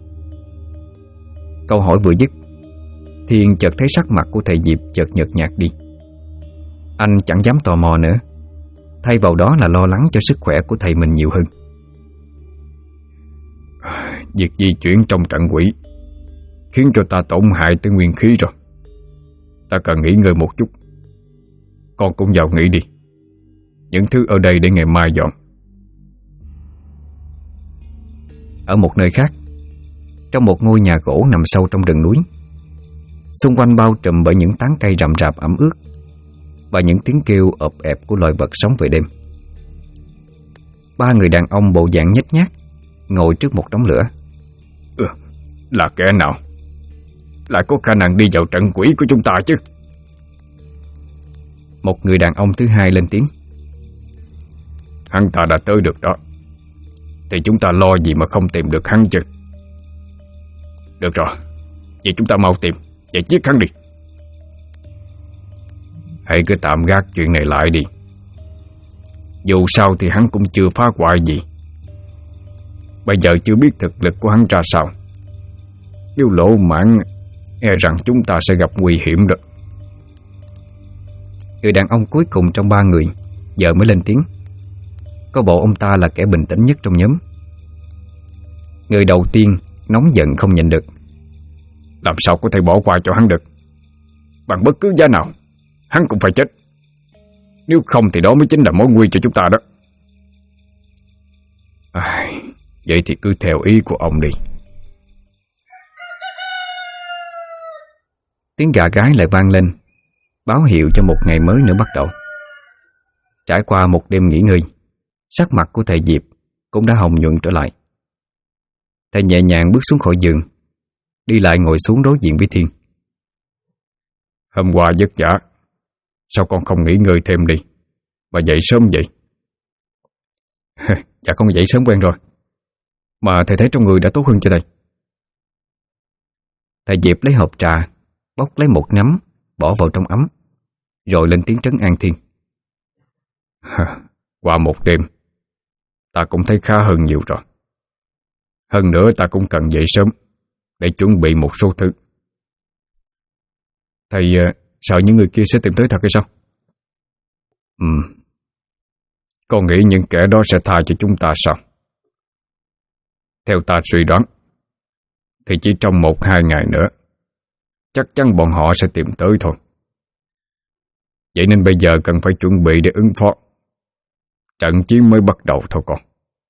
[SPEAKER 1] Câu hỏi vừa dứt, Thiên chợt thấy sắc mặt của thầy Diệp chợt nhợt nhạt đi. Anh chẳng dám tò mò nữa, thay vào đó là lo lắng cho sức khỏe của thầy mình nhiều hơn.
[SPEAKER 2] Việc di chuyển trong trận quỷ khiến cho ta tổn hại tới nguyên khí rồi. Ta cần nghỉ ngơi một chút. Con cũng vào nghỉ đi. Những thứ ở đây để ngày mai dọn.
[SPEAKER 1] Ở một nơi khác, trong một ngôi nhà gỗ nằm sâu trong rừng núi, xung quanh bao trùm bởi những tán cây rậm rạp ẩm ướt và những tiếng kêu ộp ẹp của loài vật sống về đêm. Ba người đàn ông bộ dạng nhếch nhác ngồi trước một đống lửa.
[SPEAKER 2] Là kẻ nào lại có khả năng đi vào trận quỷ của chúng ta chứ?
[SPEAKER 1] Một người đàn ông thứ hai lên tiếng:
[SPEAKER 2] Hắn ta đã tới được đó, thì chúng ta lo gì mà không tìm được hắn chứ? Được rồi, vậy chúng ta mau tìm và giết hắn đi. Hãy cứ tạm gác chuyện này lại đi. Dù sao thì hắn cũng chưa phá hoại gì. Bây giờ chưa biết thực lực của hắn ra sao. Nếu lỗ mãn, e rằng chúng ta sẽ gặp nguy hiểm đó.
[SPEAKER 1] Người đàn ông cuối cùng trong ba người giờ mới lên tiếng. Có bộ ông ta là kẻ bình tĩnh nhất trong nhóm. Người đầu tiên nóng giận không nhịn được:
[SPEAKER 2] Làm sao có thể bỏ qua cho hắn được? Bằng bất cứ giá nào, hắn cũng phải chết. Nếu không thì đó mới chính là mối nguy cho chúng ta đó. Vậy thì cứ theo ý của ông đi.
[SPEAKER 1] Tiếng gà gáy lại vang lên, báo hiệu cho một ngày mới nữa bắt đầu. Trải qua một đêm nghỉ ngơi, sắc mặt của thầy Diệp cũng đã hồng nhuận trở lại. Thầy nhẹ nhàng bước xuống khỏi giường, đi lại ngồi xuống đối diện với Thiên.
[SPEAKER 2] Hôm qua vất vả, sao con không nghỉ ngơi thêm đi mà dậy sớm vậy?
[SPEAKER 1] Dạ con dậy sớm quen rồi, mà thầy thấy trong người đã tốt hơn chưa thầy? Thầy Diệp lấy hộp trà, bóc lấy một nắm, bỏ vào trong ấm, rồi lên tiếng trấn an Thiên.
[SPEAKER 2] Qua một đêm, ta cũng thấy khá hơn nhiều rồi. Hơn nữa ta cũng cần dậy sớm để chuẩn bị một số thứ.
[SPEAKER 1] Thầy sợ những người kia sẽ tìm tới thật hay sao?
[SPEAKER 2] Con nghĩ những kẻ đó sẽ tha cho chúng ta sao? Theo ta suy đoán thì chỉ trong 1-2 ngày nữa chắc chắn bọn họ sẽ tìm tới thôi. Vậy nên bây giờ cần phải chuẩn bị để ứng phó. Trận chiến mới bắt đầu thôi con.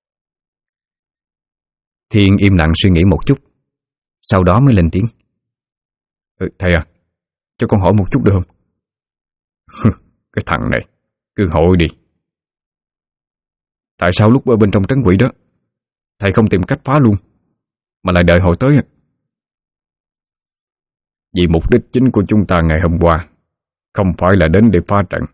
[SPEAKER 1] Thiên im lặng suy nghĩ một chút, sau đó mới lên tiếng.
[SPEAKER 2] Thầy à,
[SPEAKER 1] cho con hỏi một chút được không?
[SPEAKER 2] Cái thằng này, cứ hỏi đi.
[SPEAKER 1] Tại sao lúc ở bên trong trấn quỷ đó thầy không tìm cách phá luôn, mà lại đợi họ tới?
[SPEAKER 2] Vì mục đích chính của chúng ta ngày hôm qua không phải là đến để phá trận.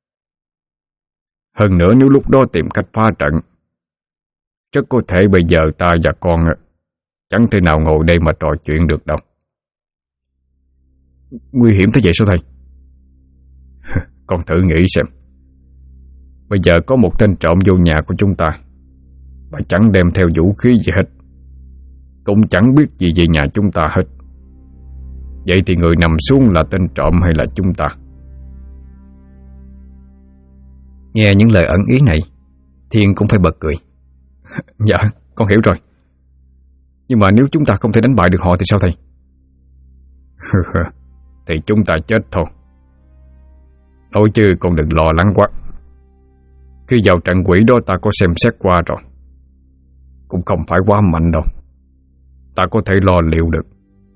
[SPEAKER 2] Hơn nữa nếu lúc đó tìm cách phá trận, rất có thể bây giờ ta và con chẳng thể nào ngồi đây mà trò chuyện được đâu.
[SPEAKER 1] Nguy hiểm tới vậy sao thầy?
[SPEAKER 2] Con thử nghĩ xem. Bây giờ có một tên trộm vô nhà của chúng ta mà chẳng đem theo vũ khí gì hết, cũng chẳng biết gì về nhà chúng ta hết. Vậy thì người nằm xuống là tên trộm hay là chúng ta?
[SPEAKER 1] Nghe những lời ẩn ý này, Thiên cũng phải bật cười. Dạ, con hiểu rồi. Nhưng mà nếu chúng ta không thể đánh bại được họ thì sao thầy?
[SPEAKER 2] Thì chúng ta chết thôi. Nói chứ con đừng lo lắng quá. Khi vào trận quỷ đó ta có xem xét qua rồi, cũng không phải quá mạnh đâu. Ta có thể lo liệu được.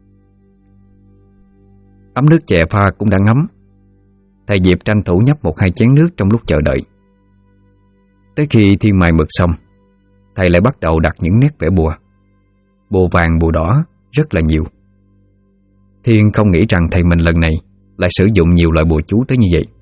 [SPEAKER 1] Ấm nước chè pha cũng đã ngấm. Thầy Diệp tranh thủ nhấp 1-2 chén nước trong lúc chờ đợi. Tới khi Thiên mài mực xong, thầy lại bắt đầu đặt những nét vẽ bùa. Bùa vàng bùa đỏ rất là nhiều. Thiên không nghĩ rằng thầy mình lần này lại sử dụng nhiều loại bùa chú tới như vậy.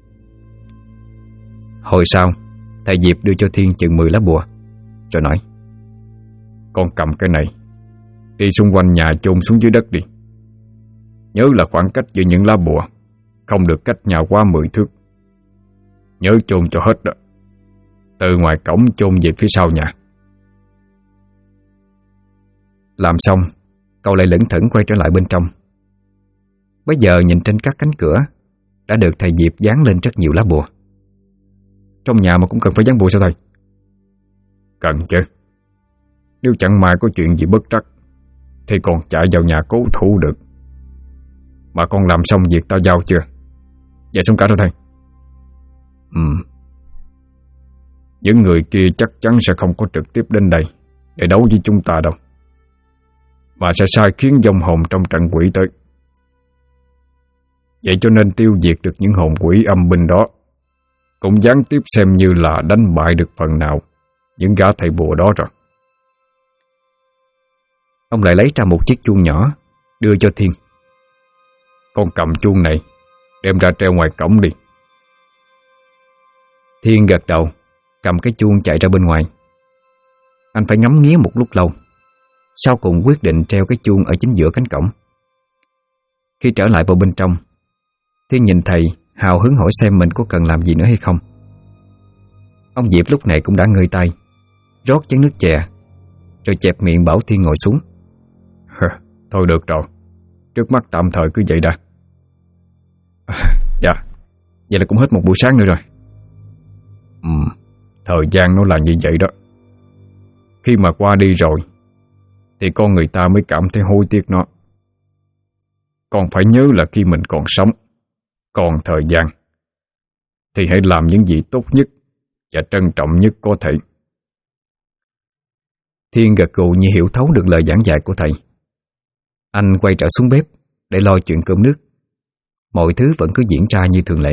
[SPEAKER 1] Hồi sau, thầy Diệp đưa cho Thiên chừng 10 lá bùa, rồi nói:
[SPEAKER 2] Con cầm cái này, đi xung quanh nhà chôn xuống dưới đất đi. Nhớ là khoảng cách giữa những lá bùa không được cách nhau quá 10 thước. Nhớ chôn cho hết đó. Từ ngoài cổng chôn về phía sau nhà.
[SPEAKER 1] Làm xong, cậu lại lững thững quay trở lại bên trong. Bây giờ nhìn trên các cánh cửa đã được thầy Diệp dán lên rất nhiều lá bùa. Trong nhà mà cũng cần phải dán bùa sao thầy?
[SPEAKER 2] Cần chứ. Nếu chẳng may có chuyện gì bất trắc thì còn chạy vào nhà cố thủ được. Mà con làm xong việc ta giao chưa?
[SPEAKER 1] Dạ xong cả rồi thầy.
[SPEAKER 2] Những người kia chắc chắn sẽ không có trực tiếp đến đây để đấu với chúng ta đâu, mà sẽ sai khiến vong hồn trong trận quỷ tới. Vậy cho nên tiêu diệt được những hồn quỷ âm binh đó cũng gián tiếp xem như là đánh bại được phần nào những gã thầy bùa đó rồi.
[SPEAKER 1] Ông lại lấy ra một chiếc chuông nhỏ đưa cho Thiên.
[SPEAKER 2] Con cầm chuông này đem ra treo ngoài cổng đi.
[SPEAKER 1] Thiên gật đầu, cầm cái chuông chạy ra bên ngoài. Anh phải ngắm nghía một lúc lâu, sau cùng quyết định treo cái chuông ở chính giữa cánh cổng. Khi trở lại vào bên trong, Thiên nhìn thầy hào hứng hỏi xem mình có cần làm gì nữa hay không. Ông Diệp lúc này cũng đã ngơi tay, rót chén nước chè, rồi chẹp miệng bảo Thiên ngồi xuống.
[SPEAKER 2] Thôi được rồi, trước mắt tạm thời cứ vậy đã.
[SPEAKER 1] Dạ, vậy là cũng hết một buổi sáng nữa rồi.
[SPEAKER 2] Thời gian nó là như vậy đó. Khi mà qua đi rồi thì con người ta mới cảm thấy hối tiếc nó. Con phải nhớ là khi mình còn sống, còn thời gian, thì hãy làm những gì tốt nhất và trân trọng nhất có thể.
[SPEAKER 1] Thiên gật gù như hiểu thấu được lời giảng dạy của thầy. Anh quay trở xuống bếp để lo chuyện cơm nước. Mọi thứ vẫn cứ diễn ra như thường lệ.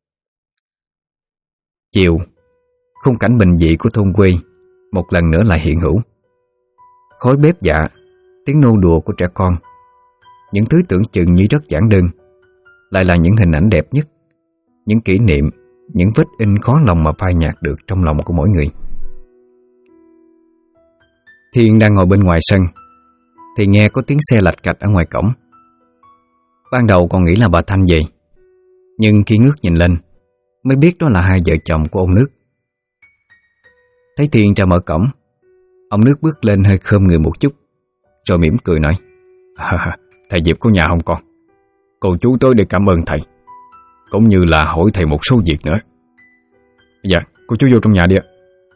[SPEAKER 1] Chiều, khung cảnh bình dị của thôn quê một lần nữa lại hiện hữu. Khói bếp dạ, tiếng nô đùa của trẻ con, những thứ tưởng chừng như rất giản đơn, lại là những hình ảnh đẹp nhất, những kỷ niệm, những vết in khó lòng mà phai nhạt được trong lòng của mỗi người. Thiên đang ngồi bên ngoài sân thì nghe có tiếng xe lạch cạch ở ngoài cổng. Ban đầu còn nghĩ là bà Thanh về, nhưng khi ngước nhìn lên mới biết đó là hai vợ chồng của ông Nước. Thấy Thiên ra mở cổng, ông Nước bước lên hơi khom người một chút, rồi mỉm cười nói:
[SPEAKER 2] Thầy Diệp có nhà không con? Cô chú tới để cảm ơn thầy, cũng như là hỏi thầy một số việc nữa. Dạ, cô chú vô trong nhà đi ạ.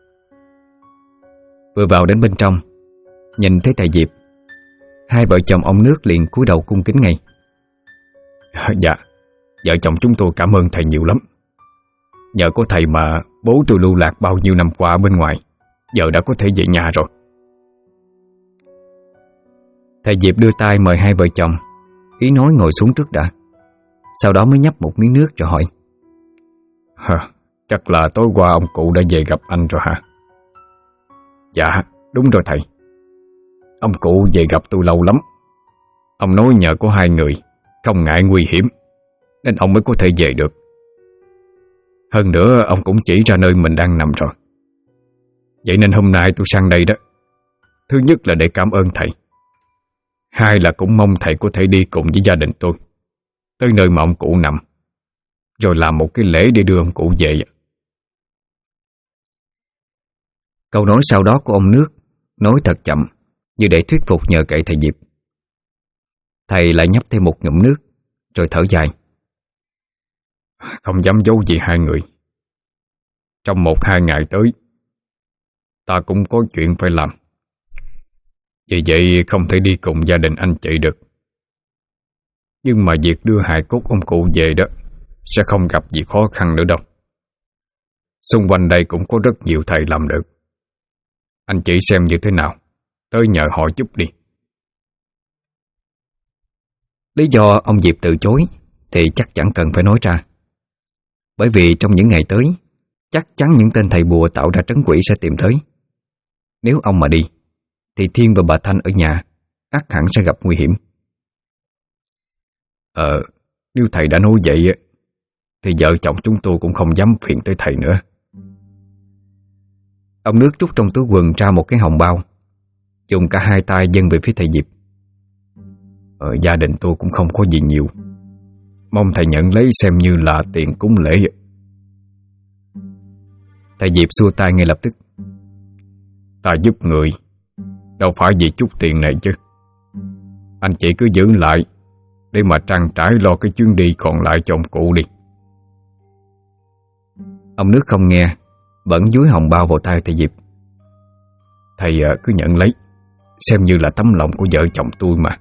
[SPEAKER 1] Vừa vào đến bên trong, nhìn thấy thầy Diệp, hai vợ chồng ông Nước liền cúi đầu cung kính ngay.
[SPEAKER 2] Dạ, vợ chồng chúng tôi cảm ơn thầy nhiều lắm. Nhờ có thầy mà bố tôi lưu lạc bao nhiêu năm qua bên ngoài, giờ đã có thể về nhà rồi.
[SPEAKER 1] Thầy Diệp đưa tay mời hai vợ chồng, ý nói ngồi xuống trước đã. Sau đó mới nhấp một miếng nước rồi hỏi:
[SPEAKER 2] Chắc là tối qua ông cụ đã về gặp anh rồi hả? Dạ, đúng rồi thầy. Ông cụ về gặp tôi lâu lắm. Ông nói nhờ có hai người, không ngại nguy hiểm, nên ông mới có thể về được. Hơn nữa ông cũng chỉ ra nơi mình đang nằm rồi. Vậy nên hôm nay tôi sang đây đó, thứ nhất là để cảm ơn thầy, hai là cũng mong thầy có thể đi cùng với gia đình tôi tới nơi mà ông cụ nằm, rồi làm một cái lễ để đưa ông cụ về.
[SPEAKER 1] Câu nói sau đó của ông Nước nói thật chậm, như để thuyết phục nhờ cậy thầy Diệp. Thầy lại nhấp thêm một ngụm nước, rồi thở dài:
[SPEAKER 2] Không dám giấu gì hai người, trong 1-2 ngày tới ta cũng có chuyện phải làm. Vì vậy không thể đi cùng gia đình anh chị được. Nhưng mà việc đưa hài cốt ông cụ về đó sẽ không gặp gì khó khăn nữa đâu. Xung quanh đây cũng có rất nhiều thầy làm được. Anh chị xem như thế nào, tới nhờ họ chút đi.
[SPEAKER 1] Lý do ông Diệp từ chối thì chắc chẳng cần phải nói ra. Bởi vì trong những ngày tới, chắc chắn những tên thầy bùa tạo ra trấn quỷ sẽ tìm tới. Nếu ông mà đi, thì Thiên và bà Thanh ở nhà ắt hẳn sẽ gặp nguy hiểm.
[SPEAKER 2] Nếu thầy đã nói vậy thì vợ chồng chúng tôi cũng không dám phiền tới thầy nữa.
[SPEAKER 1] Ông Nước rút trong túi quần ra một cái hồng bao, dùng cả hai tay dâng về phía thầy Diệp.
[SPEAKER 2] Gia đình tôi cũng không có gì nhiều, mong thầy nhận lấy xem như là tiền cúng lễ.
[SPEAKER 1] Thầy Diệp xua tay ngay lập tức:
[SPEAKER 2] Ta giúp người, đâu phải vì chút tiền này chứ. Anh chị cứ giữ lại để mà trang trải lo cái chuyến đi còn lại cho ông cụ đi.
[SPEAKER 1] Ông Nước không nghe, vẫn dúi hồng bao vào tay thầy Diệp.
[SPEAKER 2] Thầy cứ nhận lấy, xem như là tấm lòng của vợ chồng tôi mà.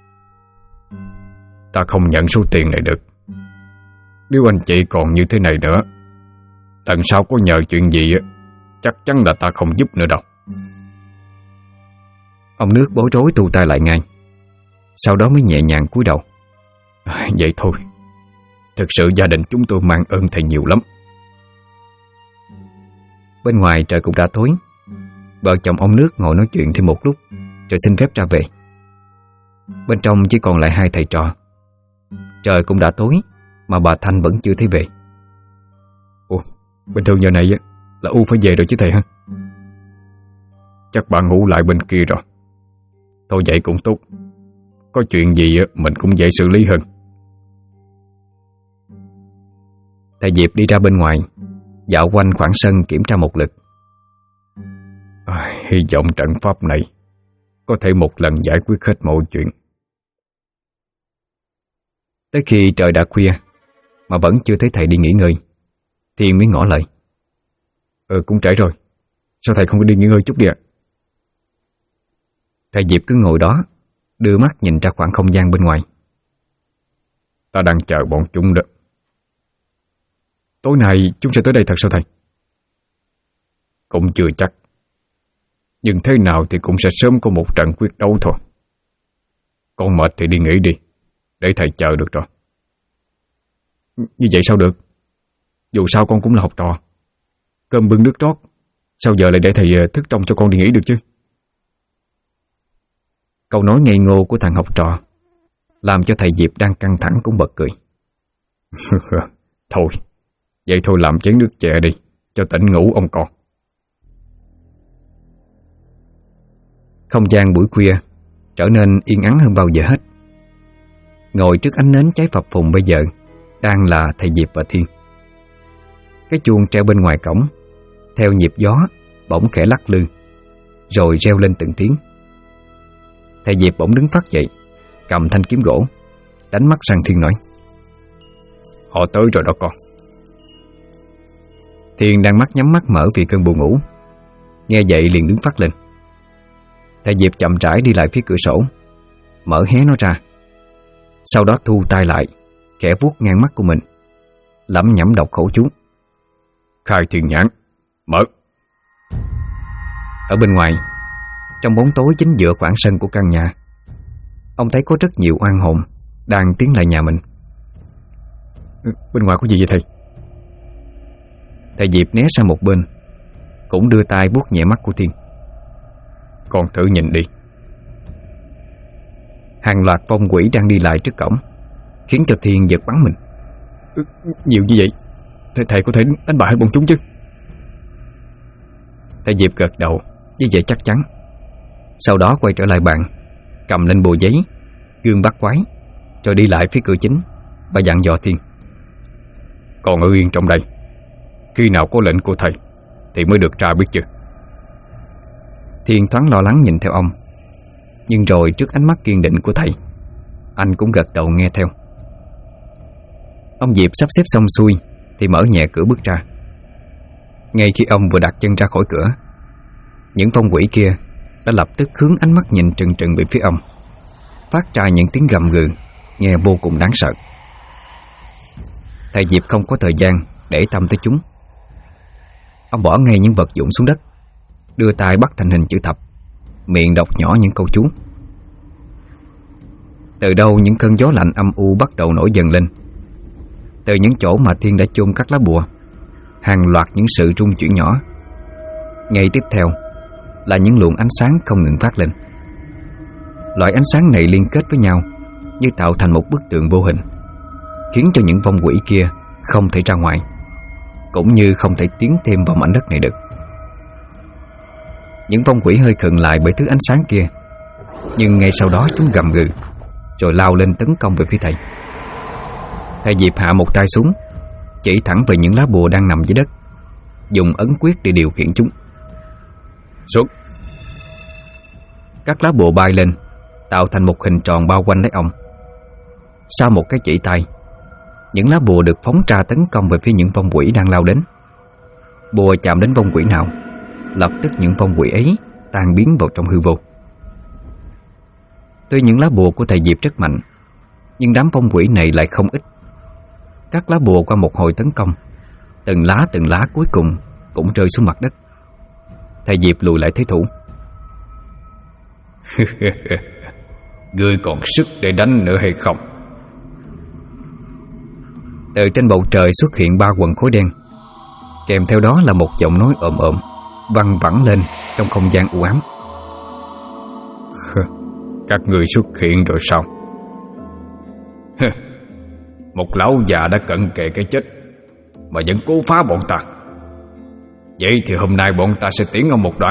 [SPEAKER 2] Ta không nhận số tiền này được. Nếu anh chị còn như thế này nữa, lần sau có nhờ chuyện gì chắc chắn là ta không giúp nữa đâu.
[SPEAKER 1] Ông Nước bối rối thu tay lại ngay, sau đó mới nhẹ nhàng cúi đầu.
[SPEAKER 2] Vậy thôi, thực sự gia đình chúng tôi mang ơn thầy nhiều lắm.
[SPEAKER 1] Bên ngoài trời cũng đã tối. Vợ chồng ông Nước ngồi nói chuyện thêm một lúc, rồi xin phép ra về. Bên trong chỉ còn lại hai thầy trò. Trời cũng đã tối mà bà Thanh vẫn chưa thấy về.
[SPEAKER 2] Ủa, bình thường giờ này là U phải về rồi chứ thầy hả? Chắc bà ngủ lại bên kia rồi. Thôi vậy cũng tốt, có chuyện gì mình cũng dễ xử lý hơn.
[SPEAKER 1] Thầy Diệp đi ra bên ngoài, dạo quanh khoảng sân kiểm tra một lượt.
[SPEAKER 2] Hy vọng trận pháp này có thể một lần giải quyết hết mọi chuyện.
[SPEAKER 1] Tới khi trời đã khuya mà vẫn chưa thấy thầy đi nghỉ ngơi, Thiên mới ngỏ lời:
[SPEAKER 2] Cũng trễ rồi, sao thầy không đi nghỉ ngơi chút đi ạ?
[SPEAKER 1] Thầy Diệp cứ ngồi đó, đưa mắt nhìn ra khoảng không gian bên ngoài.
[SPEAKER 2] Ta đang chờ bọn chúng đó. Tối nay chúng sẽ tới đây thật sao thầy? Cũng chưa chắc, nhưng thế nào thì cũng sẽ sớm có một trận quyết đấu thôi. Con mệt thì đi nghỉ đi, để thầy chờ được rồi. Như vậy sao được? Dù sao con cũng là học trò, cơm bưng nước trót, sao giờ lại để thầy thức trông cho con đi nghỉ được chứ?
[SPEAKER 1] Câu nói ngây ngô của thằng học trò làm cho thầy Diệp đang căng thẳng cũng bật cười.
[SPEAKER 2] Thôi, vậy thôi làm chén nước chè đi, cho tỉnh ngủ ông con.
[SPEAKER 1] Không gian buổi khuya trở nên yên ắng hơn bao giờ hết. Ngồi trước ánh nến cháy phập phùng bây giờ đang là thầy Diệp và Thiên. Cái chuông treo bên ngoài cổng theo nhịp gió bỗng khẽ lắc lư, rồi reo lên từng tiếng. Thầy Diệp bỗng đứng phát dậy, cầm thanh kiếm gỗ, đánh mắt sang Thiên nói:
[SPEAKER 2] Họ tới rồi đó con.
[SPEAKER 1] Thiên đang nhắm mắt mở vì cơn buồn ngủ, nghe vậy liền đứng phát lên. Thầy Diệp chậm rãi đi lại phía cửa sổ, mở hé nó ra, sau đó thu tay lại, khẽ vuốt ngang mắt của mình, lẩm nhẩm đọc khẩu chú:
[SPEAKER 2] Khai thiên nhãn, mở.
[SPEAKER 1] Ở bên ngoài, trong bóng tối chính giữa khoảng sân của căn nhà, ông thấy có rất nhiều oan hồn đang tiến lại nhà mình.
[SPEAKER 2] Bên ngoài có gì vậy thầy?
[SPEAKER 1] Thầy Diệp né sang một bên, cũng đưa tay vuốt nhẹ mắt của Thiên.
[SPEAKER 2] Con thử nhìn đi.
[SPEAKER 1] Hàng loạt vong quỷ đang đi lại trước cổng, khiến cho Thiên giật bắn mình.
[SPEAKER 2] Nhiều như vậy, thầy có thể đánh bại hết bọn chúng chứ?
[SPEAKER 1] Thầy Diệp gật đầu với vẻ chắc chắn, sau đó quay trở lại bàn, cầm lên bùa giấy, gương bắt quái, rồi đi lại phía cửa chính và dặn dò Thiên:
[SPEAKER 2] Con ở yên trong đây, khi nào có lệnh của thầy thì mới được ra biết chưa?
[SPEAKER 1] Thiên thoáng lo lắng nhìn theo ông, nhưng rồi trước ánh mắt kiên định của thầy, anh cũng gật đầu nghe theo. Ông Diệp sắp xếp xong xuôi thì mở nhẹ cửa bước ra. Ngay khi ông vừa đặt chân ra khỏi cửa, những vong quỷ kia đã lập tức hướng ánh mắt nhìn trừng trừng về phía ông, phát ra những tiếng gầm gừ nghe vô cùng đáng sợ. Thầy Diệp không có thời gian để tâm tới chúng. Ông bỏ ngay những vật dụng xuống đất, đưa tay bắt thành hình chữ thập, miệng đọc nhỏ những câu chú. Từ đâu những cơn gió lạnh âm u bắt đầu nổi dần lên. Từ những chỗ mà Thiên đã chôn các lá bùa, hàng loạt những sự rung chuyển nhỏ. Ngay tiếp theo là những luồng ánh sáng không ngừng phát lên. Loại ánh sáng này liên kết với nhau như tạo thành một bức tường vô hình, khiến cho những vong quỷ kia không thể ra ngoài, cũng như không thể tiến thêm vào mảnh đất này được. Những vong quỷ hơi khựng lại bởi thứ ánh sáng kia, nhưng ngay sau đó chúng gầm gừ, rồi lao lên tấn công về phía thầy. Thầy Diệp hạ một tay xuống, chỉ thẳng về những lá bùa đang nằm dưới đất, dùng ấn quyết để điều khiển chúng.
[SPEAKER 2] Xuống.
[SPEAKER 1] Các lá bùa bay lên, tạo thành một hình tròn bao quanh lấy ông. Sau một cái chỉ tay, những lá bùa được phóng ra tấn công về phía những vong quỷ đang lao đến. Bùa chạm đến vong quỷ nào, lập tức những vong quỷ ấy tan biến vào trong hư vô. Tuy những lá bùa của thầy Diệp rất mạnh, nhưng đám vong quỷ này lại không ít. Các lá bùa qua một hồi tấn công, từng lá cuối cùng cũng rơi xuống mặt đất. Thầy Diệp lùi lại thế thủ.
[SPEAKER 2] Ngươi còn sức để đánh nữa hay không?
[SPEAKER 1] Từ trên bầu trời xuất hiện 3 quần khối đen, kèm theo đó là một giọng nói ồm ồm văng vẳng lên trong không gian u ám.
[SPEAKER 2] Các người xuất hiện rồi sao? Một lão già đã cận kề cái chết mà vẫn cố phá bọn ta. Vậy thì hôm nay bọn ta sẽ tiến ông một đoạn.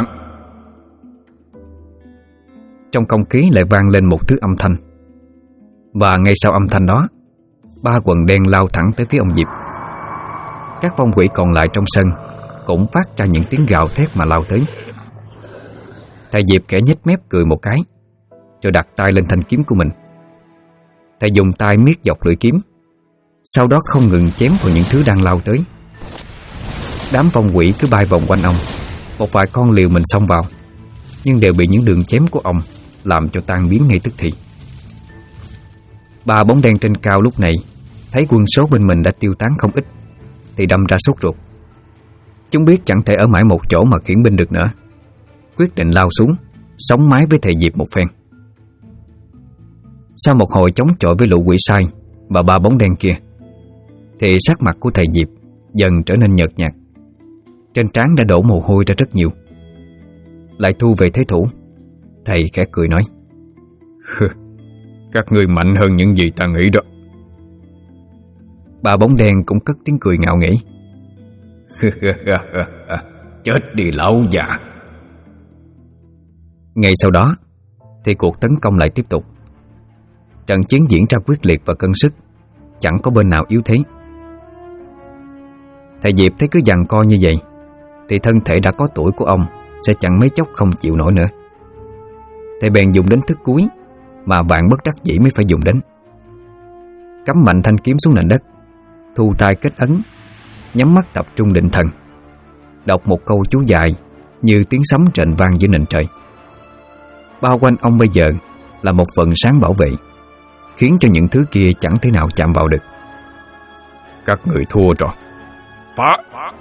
[SPEAKER 1] Trong không khí lại vang lên một thứ âm thanh, và ngay sau âm thanh đó, 3 quần đen lao thẳng tới phía ông Diệp. Các vong quỷ còn lại trong sân cũng phát ra những tiếng gào thét mà lao tới. Thầy Diệp khẽ nhếch mép cười một cái, rồi đặt tay lên thanh kiếm của mình. Thầy dùng tay miết dọc lưỡi kiếm, sau đó không ngừng chém vào những thứ đang lao tới. Đám vong quỷ cứ bay vòng quanh ông, một vài con liều mình xông vào, nhưng đều bị những đường chém của ông làm cho tan biến ngay tức thì. 3 bóng đen trên cao lúc này thấy quân số bên mình đã tiêu tán không ít, thì đâm ra sốt ruột. Chúng biết chẳng thể ở mãi một chỗ mà khiển binh được nữa, quyết định lao xuống sống mái với thầy Diệp một phen. Sau một hồi chống chọi với lũ quỷ sai và ba bóng đen kia, thì sắc mặt của thầy Diệp dần trở nên nhợt nhạt. Trên trán đã đổ mồ hôi ra rất nhiều. Lại thu về thế thủ, thầy khẽ cười nói:
[SPEAKER 2] Các ngươi mạnh hơn những gì ta nghĩ đó.
[SPEAKER 1] Ba bóng đen cũng cất tiếng cười ngạo nghễ:
[SPEAKER 2] Chết đi lão già.
[SPEAKER 1] Ngay sau đó thì cuộc tấn công lại tiếp tục. Trận chiến diễn ra quyết liệt và cân sức, chẳng có bên nào yếu thế. Thầy Diệp thấy cứ giằng co như vậy thì thân thể đã có tuổi của ông sẽ chẳng mấy chốc không chịu nổi nữa. Thầy bèn dùng đến thức cuối mà bạn bất đắc dĩ mới phải dùng đến. Cắm mạnh thanh kiếm xuống nền đất, thu tay kết ấn, nhắm mắt tập trung định thần, đọc một câu chú dài như tiếng sấm rền vang dưới nền trời. Bao quanh ông bây giờ là một vầng sáng bảo vệ, khiến cho những thứ kia chẳng thể nào chạm vào được.
[SPEAKER 2] Các người thua rồi. Phá!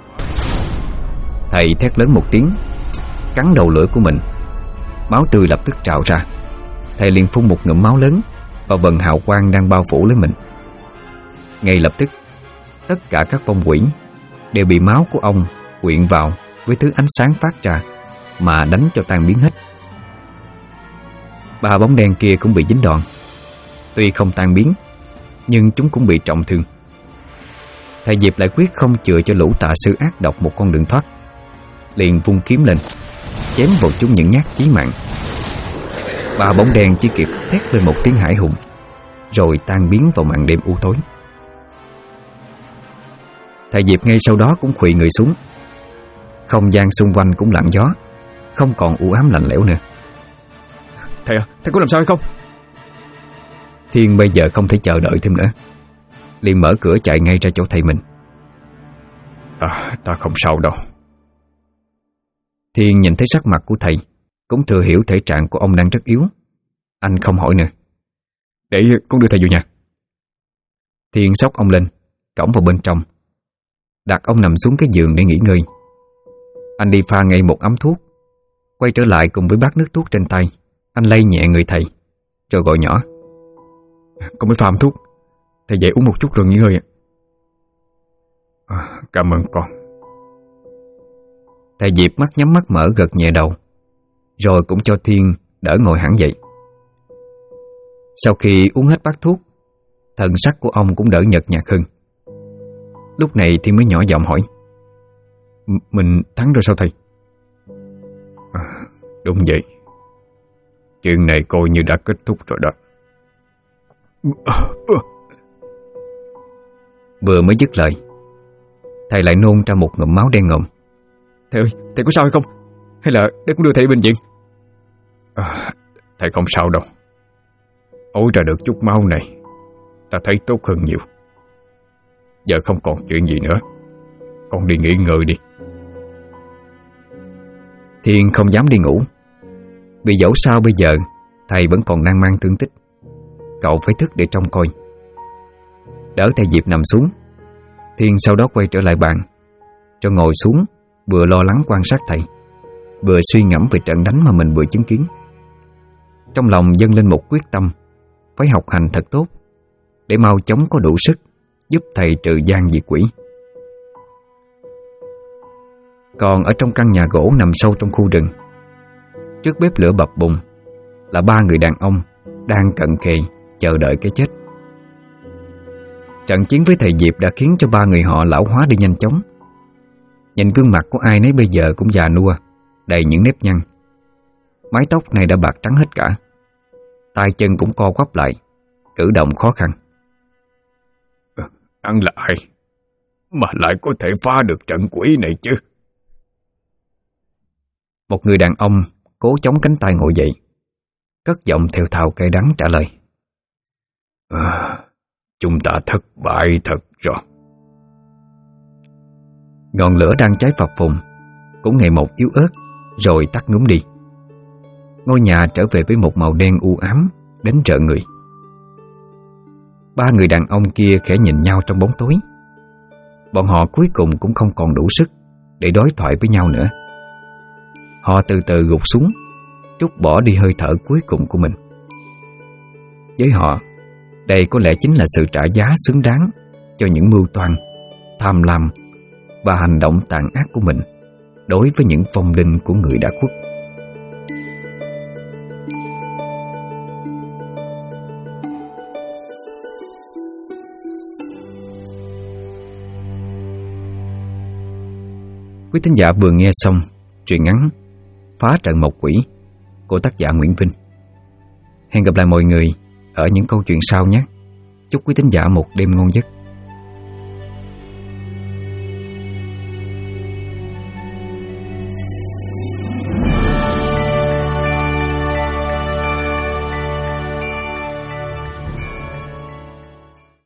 [SPEAKER 1] Thầy thét lớn một tiếng, cắn đầu lưỡi của mình. Máu tươi lập tức trào ra. Thầy liền phun một ngụm máu lớn vào vầng hào quang đang bao phủ lấy mình. Ngay lập tức, tất cả các vong quỷ đều bị máu của ông quyện vào với thứ ánh sáng phát ra mà đánh cho tan biến hết. Ba bóng đen kia cũng bị dính đòn. Tuy không tan biến, nhưng chúng cũng bị trọng thương. Thầy Diệp lại quyết không chừa cho lũ tà sư ác độc một con đường thoát, liền vung kiếm lên, chém vào chúng những nhát chí mạng. Ba bóng đen chỉ kịp thét lên một tiếng hãi hùng, rồi tan biến vào màn đêm u tối. Thầy Diệp ngay sau đó cũng khuỵu người xuống. Không gian xung quanh cũng lặng gió, không còn u ám lạnh lẽo nữa.
[SPEAKER 2] Thầy thầy có làm sao hay không?
[SPEAKER 1] Thiên bây giờ không thể chờ đợi thêm nữa, liền mở cửa chạy ngay ra chỗ thầy mình.
[SPEAKER 2] Ta không sao đâu.
[SPEAKER 1] Thiên nhìn thấy sắc mặt của thầy, cũng thừa hiểu thể trạng của ông đang rất yếu. Anh không hỏi nữa.
[SPEAKER 2] Để con đưa thầy vô nhà.
[SPEAKER 1] Thiên xốc ông lên, cõng vào bên trong, đặt ông nằm xuống cái giường để nghỉ ngơi. Anh đi pha ngay một ấm thuốc, quay trở lại cùng với bát nước thuốc trên tay. Anh lay nhẹ người thầy, rồi gọi nhỏ:
[SPEAKER 2] Con mới pha ấm thuốc, thầy dậy uống một chút rồi nghỉ ngơi. Cảm ơn con.
[SPEAKER 1] Thầy Diệp mắt nhắm mắt mở gật nhẹ đầu, rồi cũng cho Thiên đỡ ngồi hẳn dậy. Sau khi uống hết bát thuốc, thần sắc của ông cũng đỡ nhợt nhạt hơn. Lúc này Thiên mới nhỏ giọng hỏi:
[SPEAKER 2] Mình thắng rồi sao thầy? Đúng vậy. Chuyện này coi như đã kết thúc rồi đó.
[SPEAKER 1] Vừa mới dứt lời, thầy lại nôn ra một ngụm máu đen ngòm.
[SPEAKER 2] Thầy ơi, thầy có sao hay không? Hay là để con đưa thầy đi bệnh viện? Thầy không sao đâu. Ối ra được chút máu này, ta thấy tốt hơn nhiều. Giờ không còn chuyện gì nữa, con đi nghỉ ngơi đi.
[SPEAKER 1] Thiên không dám đi ngủ, vì dẫu sao bây giờ thầy vẫn còn đang mang thương tích. Cậu phải thức để trông coi. Đỡ thầy Diệp nằm xuống, Thiên sau đó quay trở lại bàn, rồi ngồi xuống, vừa lo lắng quan sát thầy, vừa suy ngẫm về trận đánh mà mình vừa chứng kiến. Trong lòng dâng lên một quyết tâm phải học hành thật tốt, để mau chóng có đủ sức giúp thầy trừ gian diệt quỷ. Còn ở trong căn nhà gỗ nằm sâu trong khu rừng, trước bếp lửa bập bùng là ba người đàn ông đang cận kề chờ đợi cái chết. Trận chiến với thầy Diệp đã khiến cho ba người họ lão hóa đi nhanh chóng. Nhìn gương mặt của ai nấy bây giờ cũng già nua, đầy những nếp nhăn. Mái tóc này đã bạc trắng hết cả, tay chân cũng co quắp lại, cử động khó khăn.
[SPEAKER 2] Ăn lại mà lại có thể phá được trận quỷ này chứ?
[SPEAKER 1] Một người đàn ông cố chống cánh tay ngồi dậy, cất giọng thều thào cay đắng trả lời:
[SPEAKER 2] Chúng ta thất bại thật rồi.
[SPEAKER 1] Ngọn lửa đang cháy phập phùng cũng ngày một yếu ớt, rồi tắt ngúm đi. Ngôi nhà trở về với một màu đen u ám đến rợn người. Ba người đàn ông kia khẽ nhìn nhau trong bóng tối. bọn họ cuối cùng cũng không còn đủ sức để đối thoại với nhau nữa. Họ từ từ gục xuống, trút bỏ đi hơi thở cuối cùng của mình. Với họ, đây có lẽ chính là sự trả giá xứng đáng cho những mưu toan, tham lam và hành động tàn ác của mình đối với những vong linh của người đã khuất. Quý thính giả vừa nghe xong truyện ngắn Phá trận mộc quỷ của tác giả Nguyễn Vinh. Hẹn gặp lại mọi người ở những câu chuyện sau nhé. Chúc quý thính giả một đêm ngon giấc.